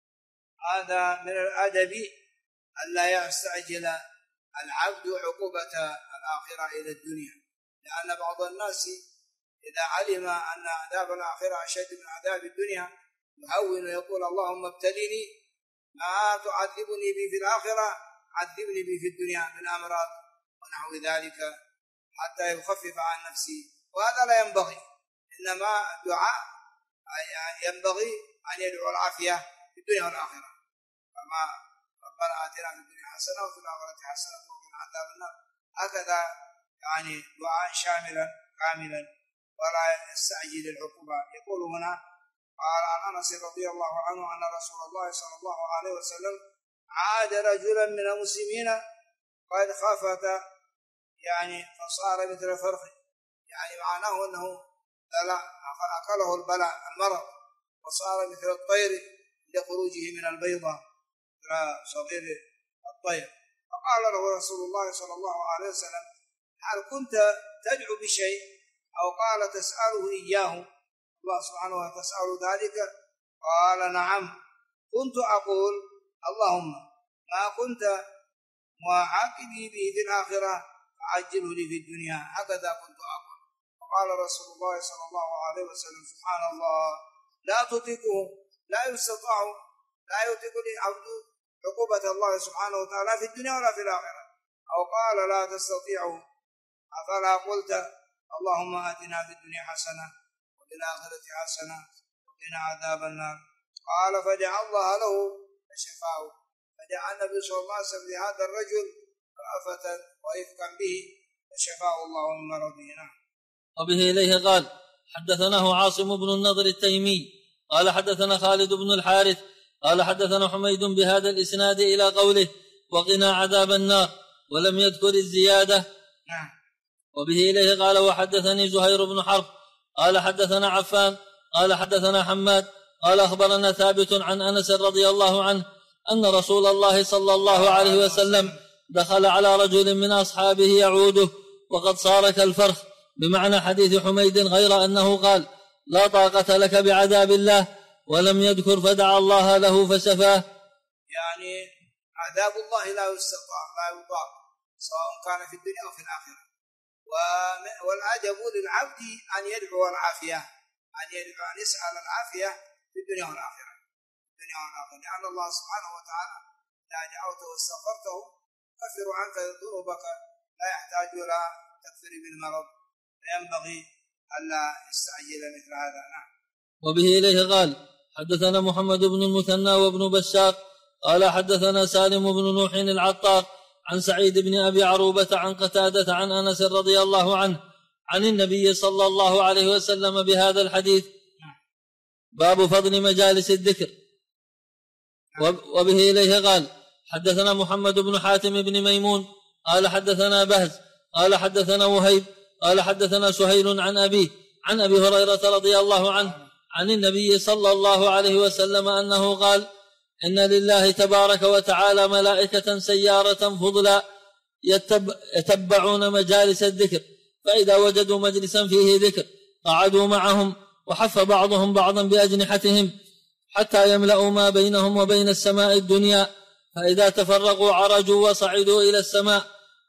[SPEAKER 1] هذا من الأدب ألا يستعجل العبد عقوبة الآخرة إلى الدنيا، لأن بعض الناس إذا علم أن عذاب الآخرة أشد من عذاب الدنيا يهون ويقول اللهم ابتلني ما تعذبني به في الآخرة عذبني به في الدنيا من أمراض ونحو ذلك حتى يخفف عن نفسه، وهذا لا ينبغي. إنما الدعاء ينبغي أن يدعو العافية في الدنيا والآخرة، فما ربنا آتنا في الدنيا حسنة وفي الآخرة حسنة وقنا عذاب النار، هكذا يعني دعاء شاملا كاملا ولا يستعجل العقوبة. يقول هنا قال عن أنس رضي الله عنه أن رسول الله صلى الله عليه وسلم عاد رجلا من المسلمين قد خافت يعني فصار مثل فرخ، يعني معناه أنه أكله البلاء المرض وصار مثل الطير لخروجه من البيضة صغير الطير. فقال له رسول الله صلى الله عليه وسلم هل كنت تدعو بشيء أو قال تسأله إياه الله سبحانه وتعالى تسأل ذلك؟ قال نعم، كنت أقول اللهم ما كنت معاقبي به في الآخرة عجله لي في الدنيا، هكذا كنت أقول. وقال رسول الله صلى الله عليه وسلم سبحان الله لا تطيقه، لا يستطاع، لا يطيق العبد عقوبة الله سبحانه وتعالى في الدنيا ولا في الآخرة. أو قال لا تستطيعه، أفلا قلت اللهم آتنا في الدنيا حسنة وفي الآخرة حسنة وقنا عذاب النار؟ قال فدعا الله له فشفاه، فدعا النبي صلى الله عليه وسلم لهذا الرجل رأفة ورفقا به فشفاه الله من مرضه.
[SPEAKER 2] وبه إليه قال حدثناه عاصم بن النضر التيمي قال حدثنا خالد بن الحارث قال حدثنا حميد بهذا الإسناد إلى قوله وقنا عذاب النار، ولم يذكر الزيادة. وبه إليه قال وحدثني زهير بن حرب قال حدثنا عفان قال حدثنا حماد قال أخبرنا ثابت عن أنس رضي الله عنه أن رسول الله صلى الله عليه وسلم دخل على رجل من أصحابه يعوده وقد صار كالفرخ، بمعنى حديث حميد، غير أنه قال لا طاقة لك بعذاب الله، ولم يذكر فدعا الله له فشفاه.
[SPEAKER 1] يعني عذاب الله لا يستطاع لا يطاق سواء كان في الدنيا أو في الآخرة، والعجب للعبد أن يدعو العافية، أن يسأل العافية في الدنيا والآخرة، لأن الله سبحانه وتعالى إذا دعوته واستغفرته كفر عنك ذنوبك، لا يحتاج إلى تكفير بالمرض، فينبغي ألا يستعجل مثل هذا.
[SPEAKER 2] وبه إليه قال حدثنا محمد بن المثنى وابن بشار قال حدثنا سالم بن نوح العطار عن سعيد بن أبي عروبة عن قتادة عن أنس رضي الله عنه عن النبي صلى الله عليه وسلم بهذا الحديث. باب فضل مجالس الذكر. وبه إليه قال حدثنا محمد بن حاتم بن ميمون قال حدثنا بهز قال حدثنا وهيب قال حدثنا سهيل عن أبيه عن أبي هريرة رضي الله عنه عن النبي صلى الله عليه وسلم أنه قال إن لله تبارك وتعالى ملائكة سيارة فضلا يتبعون مجالس الذكر، فإذا وجدوا مجلسا فيه ذكر قعدوا معهم، وحف بعضهم بعضا بأجنحتهم حتى يملأوا ما بينهم وبين السماء الدنيا، فإذا تفرقوا عرجوا وصعدوا إلى السماء.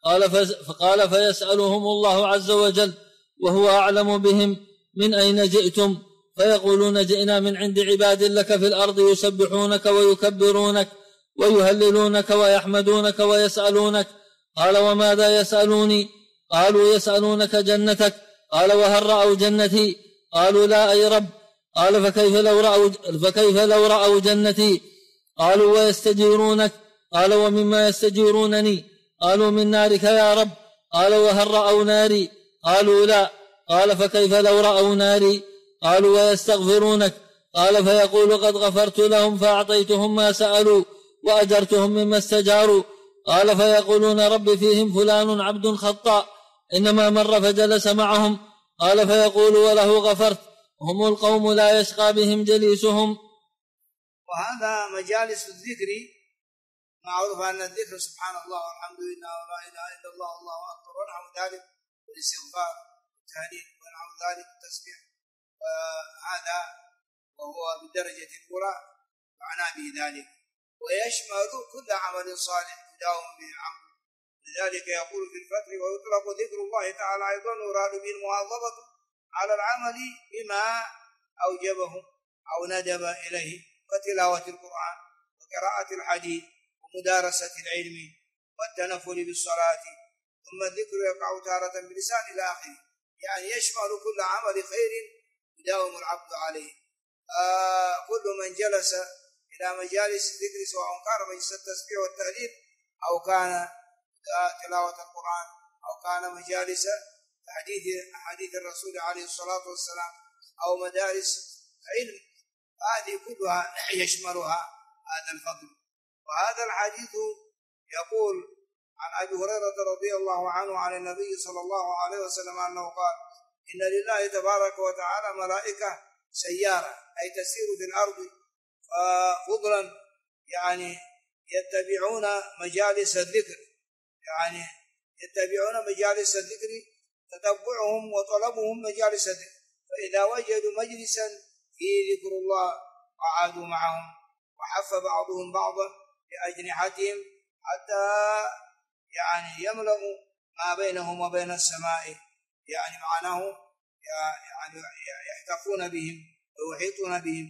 [SPEAKER 2] قال فيسألهم الله عز وجل وهو أعلم بهم: من أين جئتم؟ فيقولون: جئنا من عند عباد لك في الأرض يسبحونك ويكبرونك ويهللونك ويحمدونك ويسألونك. قال: وماذا يسألوني؟ قالوا: يسألونك جنتك. قال: وهل رأوا جنتي؟ قالوا: لا أي رب. قال: فكيف لو رأوا جنتي؟ قالوا: ويستجيرونك؟ قال: ومما يستجيرونني؟ قالوا: من نارك يا رب. قال: وهل رأوا ناري؟ قالوا: لا. قال: فكيف لو رأوا ناري؟ قالوا: ويستغفرونك؟ قال: فيقول: قد غفرت لهم فأعطيتهم ما سألوا وأجرتهم مما استجاروا. قال: فيقولون: رب فيهم فلان عبد خطاء إنما مر فجلس معهم. قال: فيقول: وله غفرت. هم القوم لا يشقى بهم جليسهم.
[SPEAKER 1] وهذا مجالس الذكر، معروف أن الذكر سبحان الله والحمد لله ولا إله إلا الله والله أكبر ونحو ذلك، والاستغفار والتهليل ونحو ذلك التسبيح، وهذا وهو بالدرجة الأولى معنى به ذلك، ويشمل كل عمل صالح يداوم به العبد. لذلك يقول في الفتح: ويطلق ذكر الله تعالى أيضا يراد به المواظبة على العمل بما أوجبه أو ندب إليه كتلاوة القرآن وقراءة الحديث ومدارسة العلم والتنفل بالصلاة. ثم الذكر يقع تارة بلسان إلى آخره، يعني يشمل كل عمل خير يداوم العبد عليه. كل من جلس إلى مجالس الذكر سواء كان مجلس التسبيح والتهليل أو كان تلاوة القرآن أو كان مجالس حديث الرسول عليه الصلاة والسلام أو مدارس علم، هذه كلها يشملها هذا الفضل. وهذا الحديث يقول عن أبي هريرة رضي الله عنه عن النبي صلى الله عليه وسلم أنه قال: إن لله تبارك وتعالى ملائكة سيارة، أي تسير في الأرض فضلا، يعني يتبعون مجالس الذكر، يعني يتبعون مجالس الذكر، تتبعهم وطلبهم مجالس الذكر، فإذا وجدوا مجلسا فيه ذكر الله قعدوا معهم، وحف بعضهم بعضا بأجنحتهم حتى يعني يملأوا ما بينهم وبين السماء، يعني معناه يعني يحتفون بهم ويحيطون بهم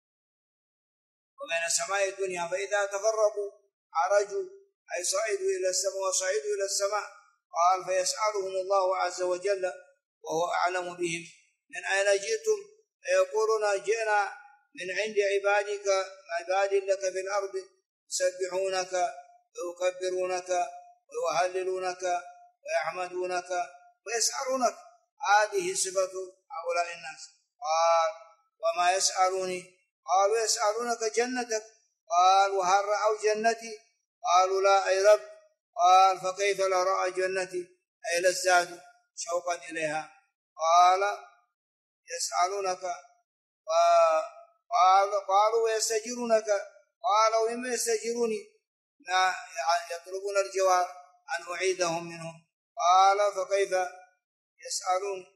[SPEAKER 1] وبين السماء الدنيا، فإذا تفرقوا عرجوا، أي صعدوا إلى السماء وصعدوا إلى السماء. قال: فيسألهم الله عز وجل وهو أعلم بهم: من أين جئتم؟ فيقولون: جئنا من عند عباد لك في الأرض يسبحونك ويكبرونك ويهللونك ويحمدونك ويسألونك. هذه صفة هؤلاء الناس. قال: وما يسألوني؟ قالوا: يسألونك جنتك. قال: وهل رأوا جنتي؟ قالوا: لا أي رب. قال: فكيف لو رأى جنتي؟ أي لازدادوا شوقا إليها. قال: يسألونك. قالوا: ويستجيرونك. قالوا: ومما يستجيروني؟ يطلبون الجواب أن أعيدهم منهم. قال: فكيف يسألون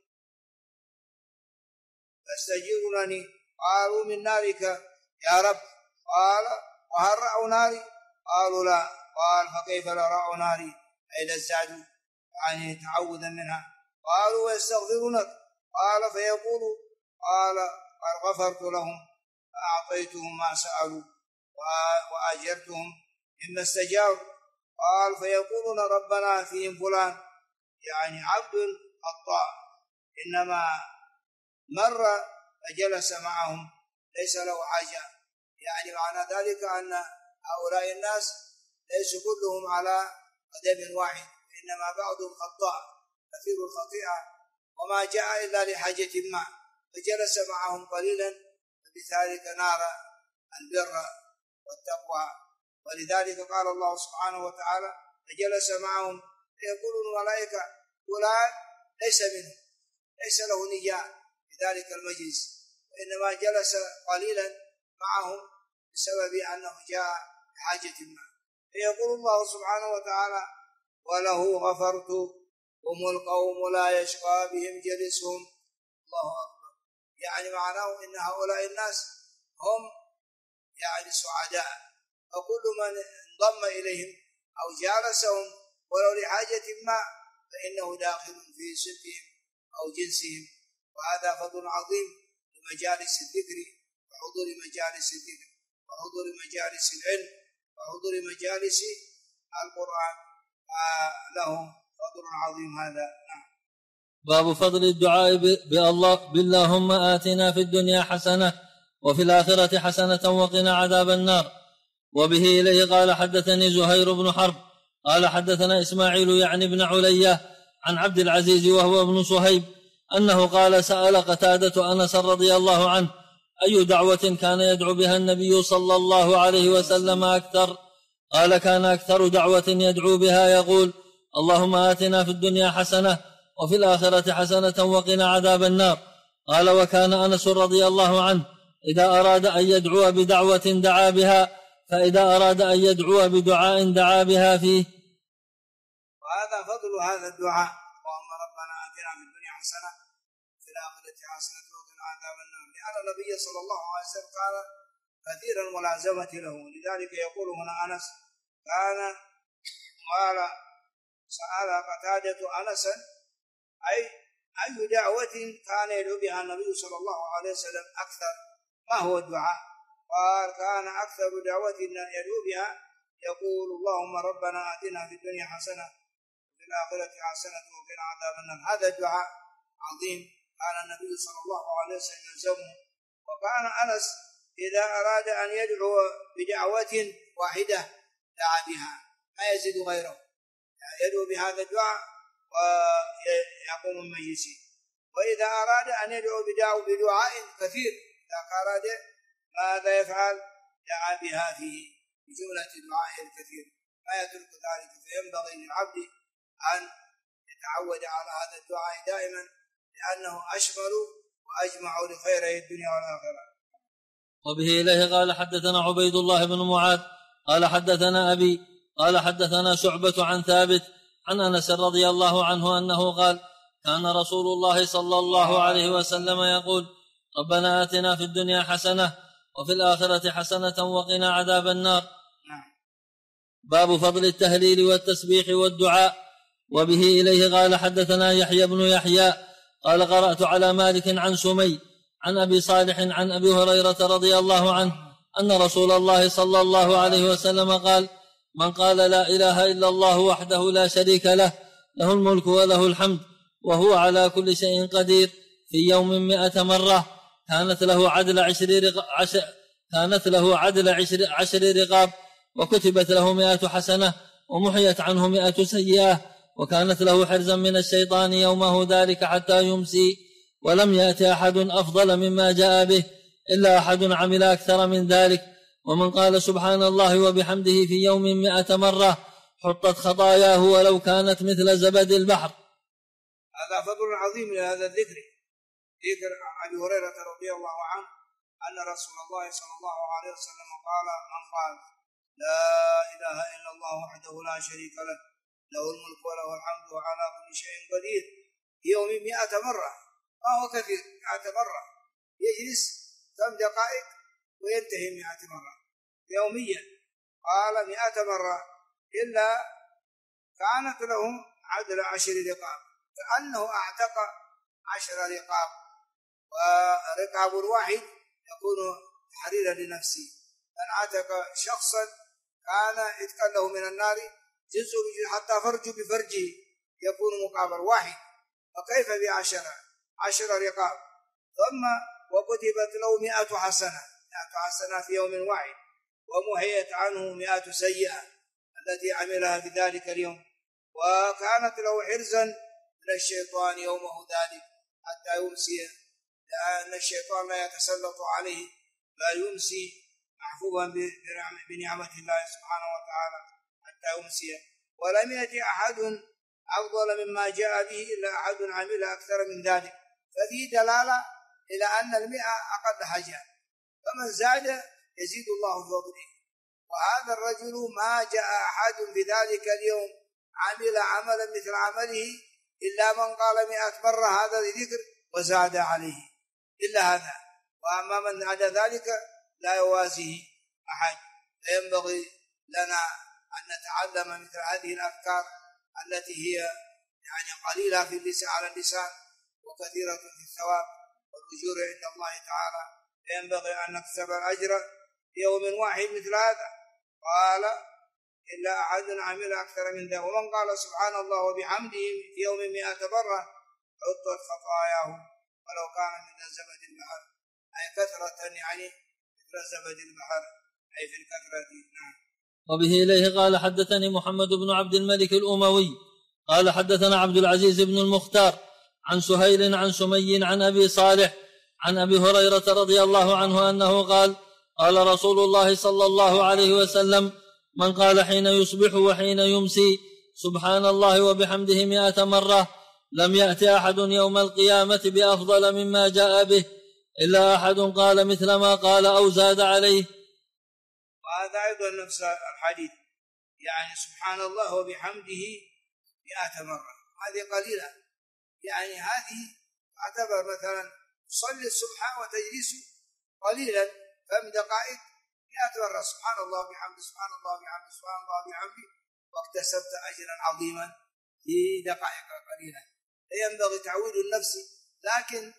[SPEAKER 1] يستجيرونني؟ قالوا: من نارك يا رب. قال: وهل رأوا ناري؟ قالوا: لا. قال: فكيف لو رأوا ناري؟ أي لازدادوا يعني تعوذا منها. قالوا: ويستغفرونك. قال: فيقول: قال: قد غفرت لهم فأعطيتهم ما سألوا وأجرتهم مما استجاروا. قال: فيقولون: ربنا فيهم فلان، يعني عبد خطاء إنما مر فجلس معهم ليس له حاجة، يعني معنى ذلك أن هؤلاء الناس ليسوا كلهم على قدم واحد، إنما بعضهم خطاء كثير الخطيئة وما جاء إلا لحاجة ما، فجلس معهم قليلا، فبذلك نال البر والتقوى. ولذلك قال الله سبحانه وتعالى: فجلس معهم فيقول الملائكة: فلان ليس منهم، ليس له نجاة في ذلك المجلس، وإنما جلس قليلا معهم بسبب أنه جاء لحاجة ما. فيقول الله سبحانه وتعالى: وله غفرت، هم القوم لا يشقى بهم جلسهم. الله أكبر. يعني معناه إن هؤلاء الناس هم يعني سعداء، وكل من انضم إليهم أو جالسهم ولو لحاجة ما فإنه داخل في صنفهم أو جنسهم. وهذا فضل عظيم لمجالس الذكر وحضور مجالس الذكر وحضور مجالس العلم وحضور مجالس القرآن، له فضل عظيم هذا.
[SPEAKER 2] باب فضل الدعاء باللهم آتنا في الدنيا حسنة وفي الآخرة حسنة وقنا عذاب النار. وبه إليه قال حدثني زهير بن حرب قال حدثنا إسماعيل يعني بن علية عن عبد العزيز وهو ابن صهيب أنه قال سأل قتادة أنس رضي الله عنه أي دعوة كان يدعو بها النبي صلى الله عليه وسلم أكثر؟ قال كان أكثر دعوة يدعو بها يقول اللهم آتنا في الدنيا حسنة وفي الآخرة حسنة وقنا عذاب النار. قال وكان أنس رضي الله عنه إذا أراد أن يدعو بدعوة دعا بها، فإذا أراد أن يدعو بدعاء دعا بها فيه.
[SPEAKER 1] وهذا فضل هذا الدعاء، اللهم ربنا آتنا في الدنيا حسنة وفي الآخرة حسنة وقنا عذاب النار، لأن النبي صلى الله عليه وسلم قال كثير الملازمة له. لذلك يقول هنا أنس كان قال سأل قتادة أنسا أي دعوة كان يدعو بها النبي صلى الله عليه وسلم أكثر، ما هو الدعاء؟ قال كان أكثر دعوة يدعو بها يقول اللهم ربنا آتنا في الدنيا حسنة وفي الآخرة حسنة وقنا عذاب النار. هذا الدعاء عظيم كان النبي صلى الله عليه وسلم يلزمه. وكان أنس إذا أراد أن يدعو بدعوة واحدة دعا بها ما يزيد غيره، يدعو بهذا الدعاء ويقوم من مجلسه. وإذا أراد أن يدعو بدعاء كثير إذا أراد ماذا يفعل؟ دعا بها فيه بجملة دعائه الكثير، ما يترك ذلك. فينبغي للعبد أن يتعود على هذا الدعاء دائما لأنه أشمل وأجمع لخير الدنيا والآخرة.
[SPEAKER 2] وبه إليه قال حدثنا عبيد الله بن معاذ قال حدثنا أبي قال حدثنا شعبة عن ثابت عن أنس رضي الله عنه أنه قال كان رسول الله صلى الله عليه وسلم يقول ربنا آتنا في الدنيا حسنة وفي الآخرة حسنة وقنا عذاب النار. باب فضل التهليل والتسبيح والدعاء. وبه إليه قال حدثنا يحيى بن يحيى قال قرأت على مالك عن سمي عن أبي صالح عن أبي هريرة رضي الله عنه أن رسول الله صلى الله عليه وسلم قال من قال لا إله إلا الله وحده لا شريك له له الملك وله الحمد وهو على كل شيء قدير في يوم 100 مرة كانت له عدل 10 رقاب وكتبت له 100 حسنة ومحيت عنه 100 سيئة وكانت له حرزا من الشيطان يومه ذلك حتى يمسي ولم يأتي أحد أفضل مما جاء به إلا أحد عمل أكثر من ذلك. ومن قال سبحان الله وبحمده في يوم 100 مرة حطت خطاياه ولو كانت مثل زبد البحر.
[SPEAKER 1] هذا فضل عظيم لهذا الذكر، ذكر أبي هريرة رضي الله عنه أن رسول الله صلى الله عليه وسلم قال من قال لا إله إلا الله وحده لا شريك له له الملك وله الحمد وعلى كل شيء قدير في يوم 100 مرة، ما هو كثير 100 مرة، يجلس كم دقائق وينتهي 100 مرة يوميا. قال 100 مرة إلا كانت لهم عدل 10 رقاب، كأنه أعتق 10 رقاب، ورقاب الواحد يكون تحريرا لنفسه. من عتق شخصا كان إتقن له من النار جزء حتى فرج بفرجه يكون مقابل واحد، فكيف ب10 رقاب؟ ثم وكتبت له 100 حسنة، 100 حسنة في يوم واحد، ومحيت عنه 100 سيئة التي عملها في ذلك اليوم، وكانت له حرزا من الشيطان يومه ذلك حتى يمسي، لأن الشيطان لا يتسلط عليه لا يمسي محفوظا بنعمة الله سبحانه وتعالى حتى يمسي. ولم يأتي أحد أفضل مما جاء به إلا أحد عمل أكثر من ذلك، ففي دلالة إلى أن 100 أقل حاجة، فمن زاد يزيد الله فضله. وهذا الرجل ما جاء أحد في ذلك اليوم عمل عملا مثل عمله إلا من قال 100 مرة هذا الذكر وزاد عليه. إلا هذا، وأما من عدا ذلك لا يوازيه أحد. فينبغي لنا أن نتعلم مثل هذه الأذكار التي هي يعني قليلة في اللسان على اللسان وكثيرة في الثواب والأجور عند الله تعالى. فينبغي أن نكسب الأجر في يوم واحد مثل هذا. قال إلا أحد عمل أكثر من ذلك. ومن قال سبحان الله وبحمده في يوم 100 مرة حطت خطاياه ولو كان من زبد البحر، أي كثرة يعني مثل زبد البحر، أي في الكثرة. نعم.
[SPEAKER 2] وبه إليه قال حدثني محمد بن عبد الملك الأموي قال حدثنا عبد العزيز بن المختار عن سهيل عن سمي عن أبي صالح عن أبي هريرة رضي الله عنه أنه قال قال رسول الله صلى الله عليه وسلم من قال حين يصبح وحين يمسي سبحان الله وبحمده 100 مرة لم يأتي أحد يوم القيامة بأفضل مما جاء به إلا أحد قال مثل ما قال أو زاد عليه.
[SPEAKER 1] وهذا أيضا نفس الحديث، يعني سبحان الله وبحمده 100 مرة، هذه قليلة. يعني هذه تعتبر مثلا تصلي الصبح وتجلس قليلا 5 دقائق 100 مرة سبحان الله وبحمده سبحان الله وبحمده سبحان الله وبحمده، واكتسبت أجرا عظيما في دقائق قليلة. ينبغي تعويد النفس، لكن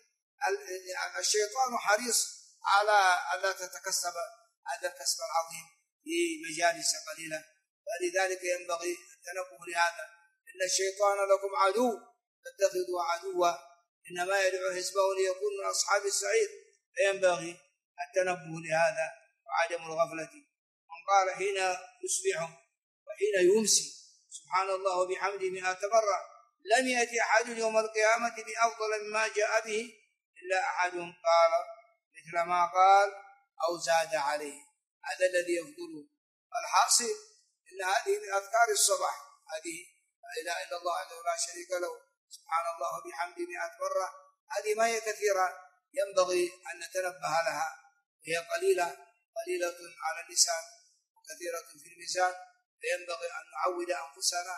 [SPEAKER 1] الشيطان حريص على ألا تتكسب هذا الكسب العظيم في مجالس قليلة، فلذلك ينبغي التنبه لهذا. إن الشيطان لكم عدو فاتخذوا عدوا إنما يدعو حزبه ليكون من أصحاب السعير. فينبغي التنبه لهذا وعدم الغفلة. من قال حين يصبح وحين يمسي سبحان الله وبحمده 100 مرة لم يأتي أحد يوم القيامة بأفضل مما جاء به إلا أحد قال مثل ما قال أو زاد عليه. هذا الذي يفضله. الحاصل إن هذه من أذكار الصباح، هذه لا إله إلا الله وحده لا شريك له سبحان الله وبحمده 100 مرة، هذه ما هي كثيرة، ينبغي أن نتنبه لها. هي قليلة على اللسان وكثيرة في الميزان، فينبغي أن نعود أنفسنا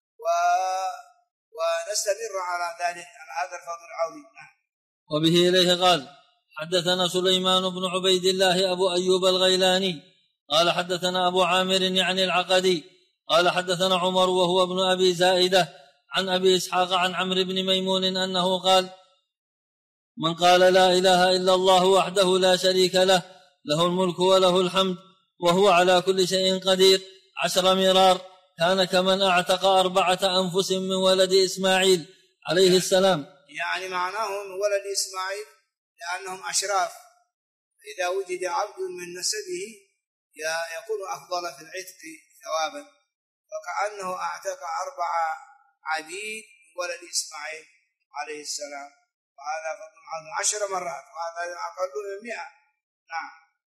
[SPEAKER 1] ونستمر على ذلك، على هذا الفضل العظيم.
[SPEAKER 2] وبه إليه قال حدثنا سليمان بن عبيد الله أبو أيوب الغيلاني قال حدثنا أبو عامر يعني العقدي قال حدثنا عمر وهو ابن أبي زائدة عن أبي إسحاق عن عمرو بن ميمون أنه قال من قال لا إله إلا الله وحده لا شريك له له الملك وله الحمد وهو على كل شيء قدير 10 مرار كان كمن أعتق 4 أنفس من ولد إسماعيل عليه السلام.
[SPEAKER 1] يعني معناه من ولد إسماعيل لأنهم أشراف، إذا وجد عبد من نسبه يكون أفضل في العتق ثوابا، فكأنه أعتق 4 عبيد من ولد إسماعيل عليه السلام، وهذا فضل عظيم 10 مرات، وهذا أقل من 100. نعم.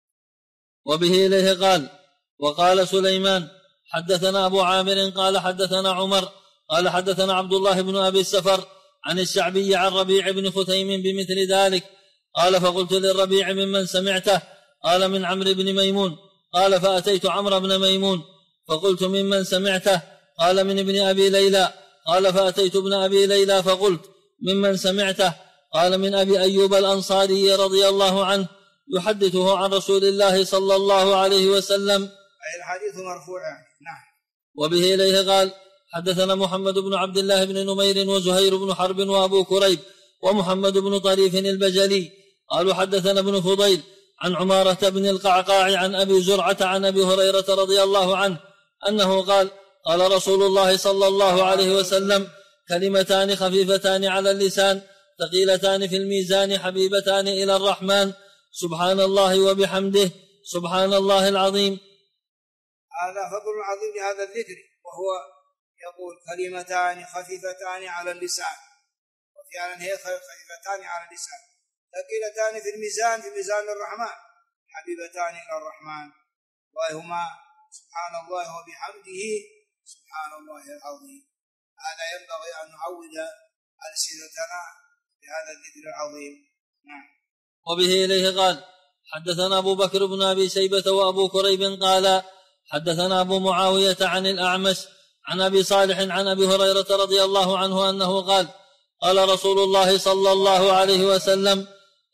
[SPEAKER 2] وبه إليه قال وقال سليمان حدثنا أبو عامر قال حدثنا عمر قال حدثنا عبد الله بن أبي السفر عن الشعبي عن ربيع بن ختيم بمثل ذلك قال فقلت للربيع ممن سمعته قال من عمرو بن ميمون قال فأتيت عمرو بن ميمون فقلت ممن سمعته قال من ابن أبي ليلى قال فأتيت ابن أبي ليلى فقلت ممن سمعته قال من أبي أيوب الأنصاري رضي الله عنه يحدثه عن رسول الله صلى الله عليه وسلم.
[SPEAKER 1] أي الحديث مرفوع. نعم.
[SPEAKER 2] وبه إليه قال حدثنا محمد بن عبد الله بن نمير وزهير بن حرب وأبو كريب ومحمد بن طريف البجلي قالوا حدثنا ابن فضيل عن عمارة بن القعقاع عن أبي زرعة عن أبي هريرة رضي الله عنه أنه قال قال رسول الله صلى الله عليه وسلم كلمتان خفيفتان على اللسان ثقيلتان في الميزان حبيبتان إلى الرحمن سبحان الله وبحمده سبحان الله العظيم.
[SPEAKER 1] هذا فضل عظيم لهذا الذكر، وهو يقول كلمتان خفيفتان على اللسان، وفعلا هي خفيفتان على اللسان ثقيلتان في الميزان، في ميزان الرحمن حبيبتان إلى الرحمن، وهما سبحان الله وبحمده سبحان الله العظيم. هذا ينبغي أن نعود ألسنتنا بهذا الذكر العظيم. نعم.
[SPEAKER 2] وبه إليه قال حدثنا أبو بكر بن أبي شيبة وأبو كريب قال حدثنا أبو معاوية عن الأعمش عن أبي صالح عن أبي هريرة رضي الله عنه أنه قال قال رسول الله صلى الله عليه وسلم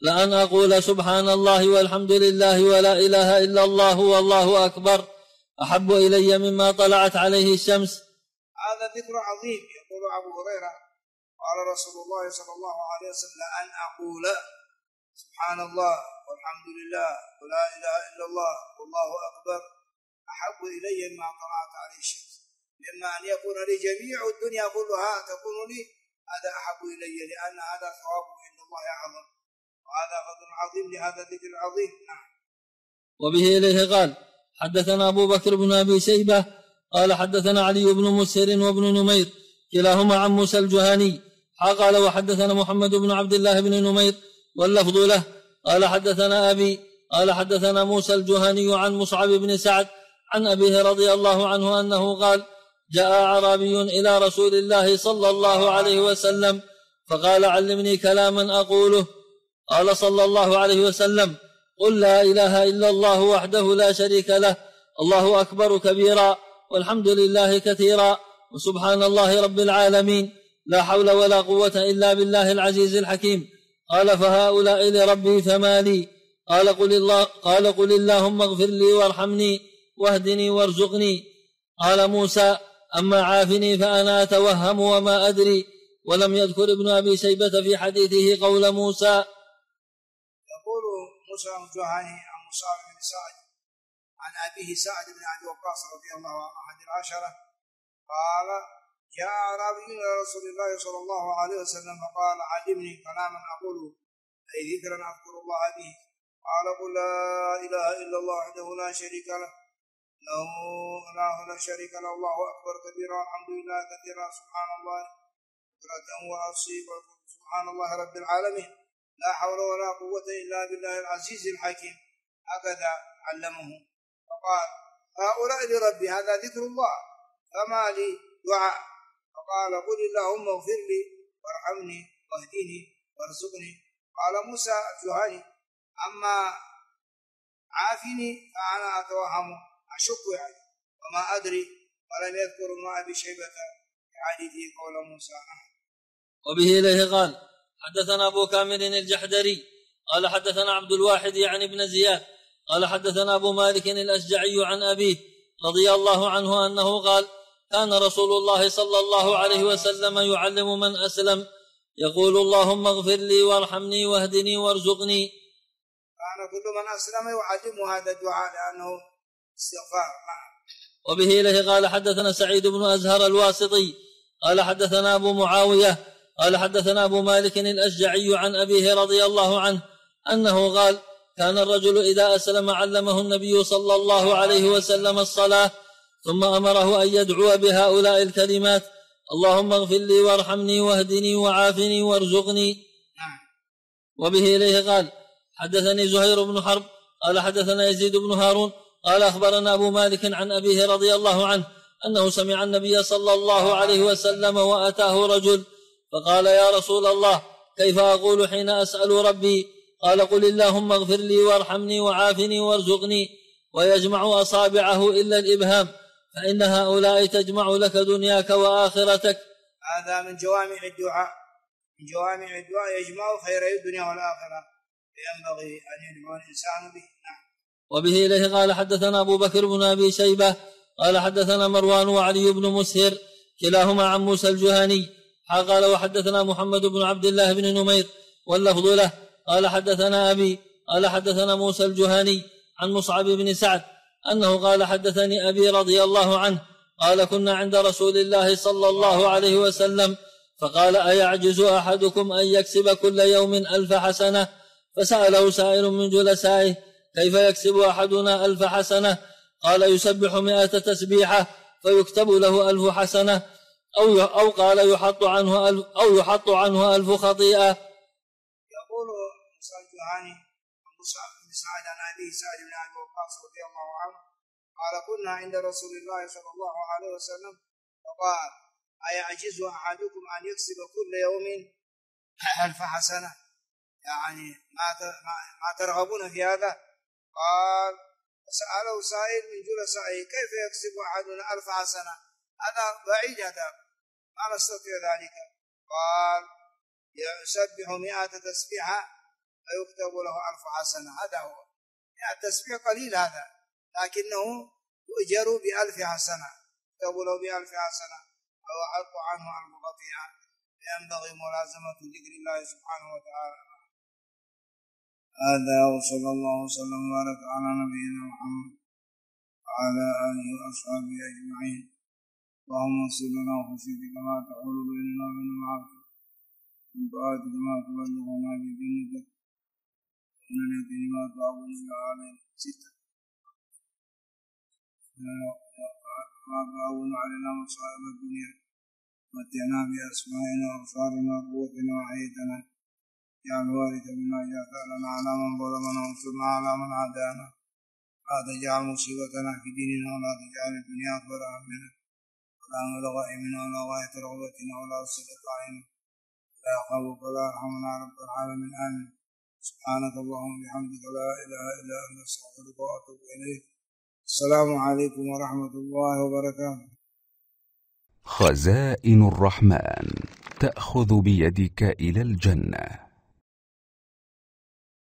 [SPEAKER 2] لأن أقول سبحان الله والحمد لله ولا إله إلا الله والله أكبر أحب إلي مما طلعت عليه الشمس.
[SPEAKER 1] هذا ذكر عظيم. يقول أبو هريرة قال رسول الله صلى الله عليه وسلم أن أقول سبحان الله والحمد لله ولا إله إلا الله والله أكبر أحب إلي مما طلعت عليه الشمس، لما أن يكون لي جميع الدنيا كلها تكون لي، هذا أحب إلي، لأن هذا ثوابه عند الله أعظم، وهذا فضل عظيم لهذا الذكر العظيم. نعم.
[SPEAKER 2] وبه إليه قال حدثنا أبو بكر بن أبي شيبة قال حدثنا علي بن مسهر وابن نمير كلاهما عن موسى الجهني قال وحدثنا محمد بن عبد الله بن نمير واللفظ له قال حدثنا أبي قال حدثنا موسى الجهني عن مصعب بن سعد عن أبيه رضي الله عنه أنه قال جاء أعرابي إلى رسول الله صلى الله عليه وسلم فقال علمني كلاما أقوله. قال صلى الله عليه وسلم قل لا إله إلا الله وحده لا شريك له الله أكبر كبيرا والحمد لله كثيرا وسبحان الله رب العالمين لا حول ولا قوة إلا بالله العزيز الحكيم. قال فهؤلاء لربي فما لي؟ قال قل اللهم اغفر لي وارحمني واهدني وارزقني. قال موسى أما عافني فأنا أتوهم وما أدري. ولم يذكر ابن أبي شيبة في حديثه قول موسى.
[SPEAKER 1] يقول موسى الجهني عن مصعب بن سعد عن أبيه سعد بن أبي وقاص رضي الله عنه أحد العشرة قال جاء أعرابي إلى رسول الله صلى الله عليه وسلم فقال علمني كلاما أقوله أي ذكرا أذكر الله به. قال قل لا إله إلا الله وحده لا شريك له لا شريك له الله أكبر كبيرا الحمد لله كثيرا سبحان الله بكرة وأصيلا سبحان الله رب العالمين لا حول ولا قوة إلا بالله العزيز الحكيم. هكذا علمه. فقال هؤلاء لربي، هذا ذكر الله، فما لي دعاء. فقال قل اللهم اغفر لي وارحمني واهدني وارزقني. قال موسى الجهني أما عافني فأنا أتوهم أشك يعني وما أدري. ولم يذكر ابن أبي شيبة في حديثه قول موسى.
[SPEAKER 2] وبه إليه قال حدثنا أبو كامل الجحدري قال حدثنا عبد الواحد يعني ابن زياد قال حدثنا أبو مالك الأشجعي عن أبيه رضي الله عنه أنه قال كان رسول الله صلى الله عليه وسلم يعلم من أسلم يقول اللهم اغفر لي وارحمني واهدني وارزقني.
[SPEAKER 1] كان كل من أسلم يعلم هذا الدعاء لأنه استغفار.
[SPEAKER 2] وبه إليه قال حدثنا سعيد بن أزهر الواسطي قال حدثنا أبو معاوية قال حدثنا أبو مالك الأشجعي عن أبيه رضي الله عنه أنه قال كان الرجل إذا أسلم علمه النبي صلى الله عليه وسلم الصلاة ثم أمره أن يدعو بهؤلاء الكلمات اللهم اغفر لي وارحمني واهدني وعافني وارزقني. وبه إليه قال حدثني زهير بن حرب قال حدثنا يزيد بن هارون قال أخبرنا أبو مالك عن أبيه رضي الله عنه أنه سمع النبي صلى الله عليه وسلم وأتاه رجل فقال يا رسول الله كيف أقول حين أسأل ربي؟ قال قل اللهم اغفر لي وارحمني وعافني وارزقني ويجمع أصابعه إلا الإبهام فإن هؤلاء تجمع لك دنياك وآخرتك.
[SPEAKER 1] هذا من جوامع الدعاء، من جوامع الدعاء يجمع خيري الدنيا والآخرة فينبغي أن يدعو الإنسان به.
[SPEAKER 2] وبه إليه قال حدثنا أبو بكر بن أبي شيبة قال حدثنا مروان وعلي بن مسهر كلاهما عن موسى الجهني قال وحدثنا محمد بن عبد الله بن نمير واللفظ له قال حدثنا أبي قال حدثنا موسى الجهني عن مصعب بن سعد أنه قال حدثني أبي رضي الله عنه قال كنا عند رسول الله صلى الله عليه وسلم فقال أيعجز أحدكم أن يكسب كل يوم 1000 حسنة؟ فسأله سائل من جلسائه كيف يكسب أحدنا 1000 حسنة؟ قال يسبح 100 تسبيحة فيكتب له 1000 حسنة أو قال يحط عنه 1000 خطيئة.
[SPEAKER 1] يقول موسى الجهني عن مصعب بن سعد عن أبيه سعد بن أبي وقاص رضي الله عنه قال كنا عند رسول الله صلى الله عليه وسلم فقال أيعجز أحدكم أن يكسب كل يوم 1000 حسنة؟ يعني ما ترغبون في هذا؟ قال فسأله سائل من جلسائه كيف يكسب أحدنا 1000 حسنة؟ هذا بعيد، هذا ما نستطيع ذلك. قال يسبح 100 تسبيحة فيكتب له 1000 حسنة. هذا هو يعني التسبيح قليل هذا، لكنه يؤجر ب1000 حسنة، يكتب له ب1000 حسنة أو يحط عنه 1000 خطيئة. ينبغي ملازمة ذكر الله سبحانه وتعالى. هذا وصلى الله وسلم وبارك على نبينا محمد وعلى آله وأصحابه أجمعين. اللهم اغفر لنا وخشيتك ما تحول بيننا وبين المعاصي، من طاعتك ما تبلغنا بجنتك، ومن اليقين ما تعظم بها علينا 6 ما تعظم علينا مصائب الدنيا، متعنا بأسمائنا وأبصارنا وقوتنا وحياتنا، اجعل الوارث منا، اجعل ثأرنا على من ظلمنا وانصرنا على من عادانا، لا تجعل مصيبتنا في ديننا، ولا تجعل الدنيا أكبر همنا ولا مبلغ علمنا ولا غاية رغبتنا ولا وسط أعيننا لا يخافك ولا يرحمنا رب العالمين. آمين. سبحانك اللهم وبحمدك لا إله إلا أنت أستغفرك وأتوب إليك. السلام عليكم ورحمة الله وبركاته.
[SPEAKER 3] خزائن الرحمن تأخذ بيدك إلى الجنة.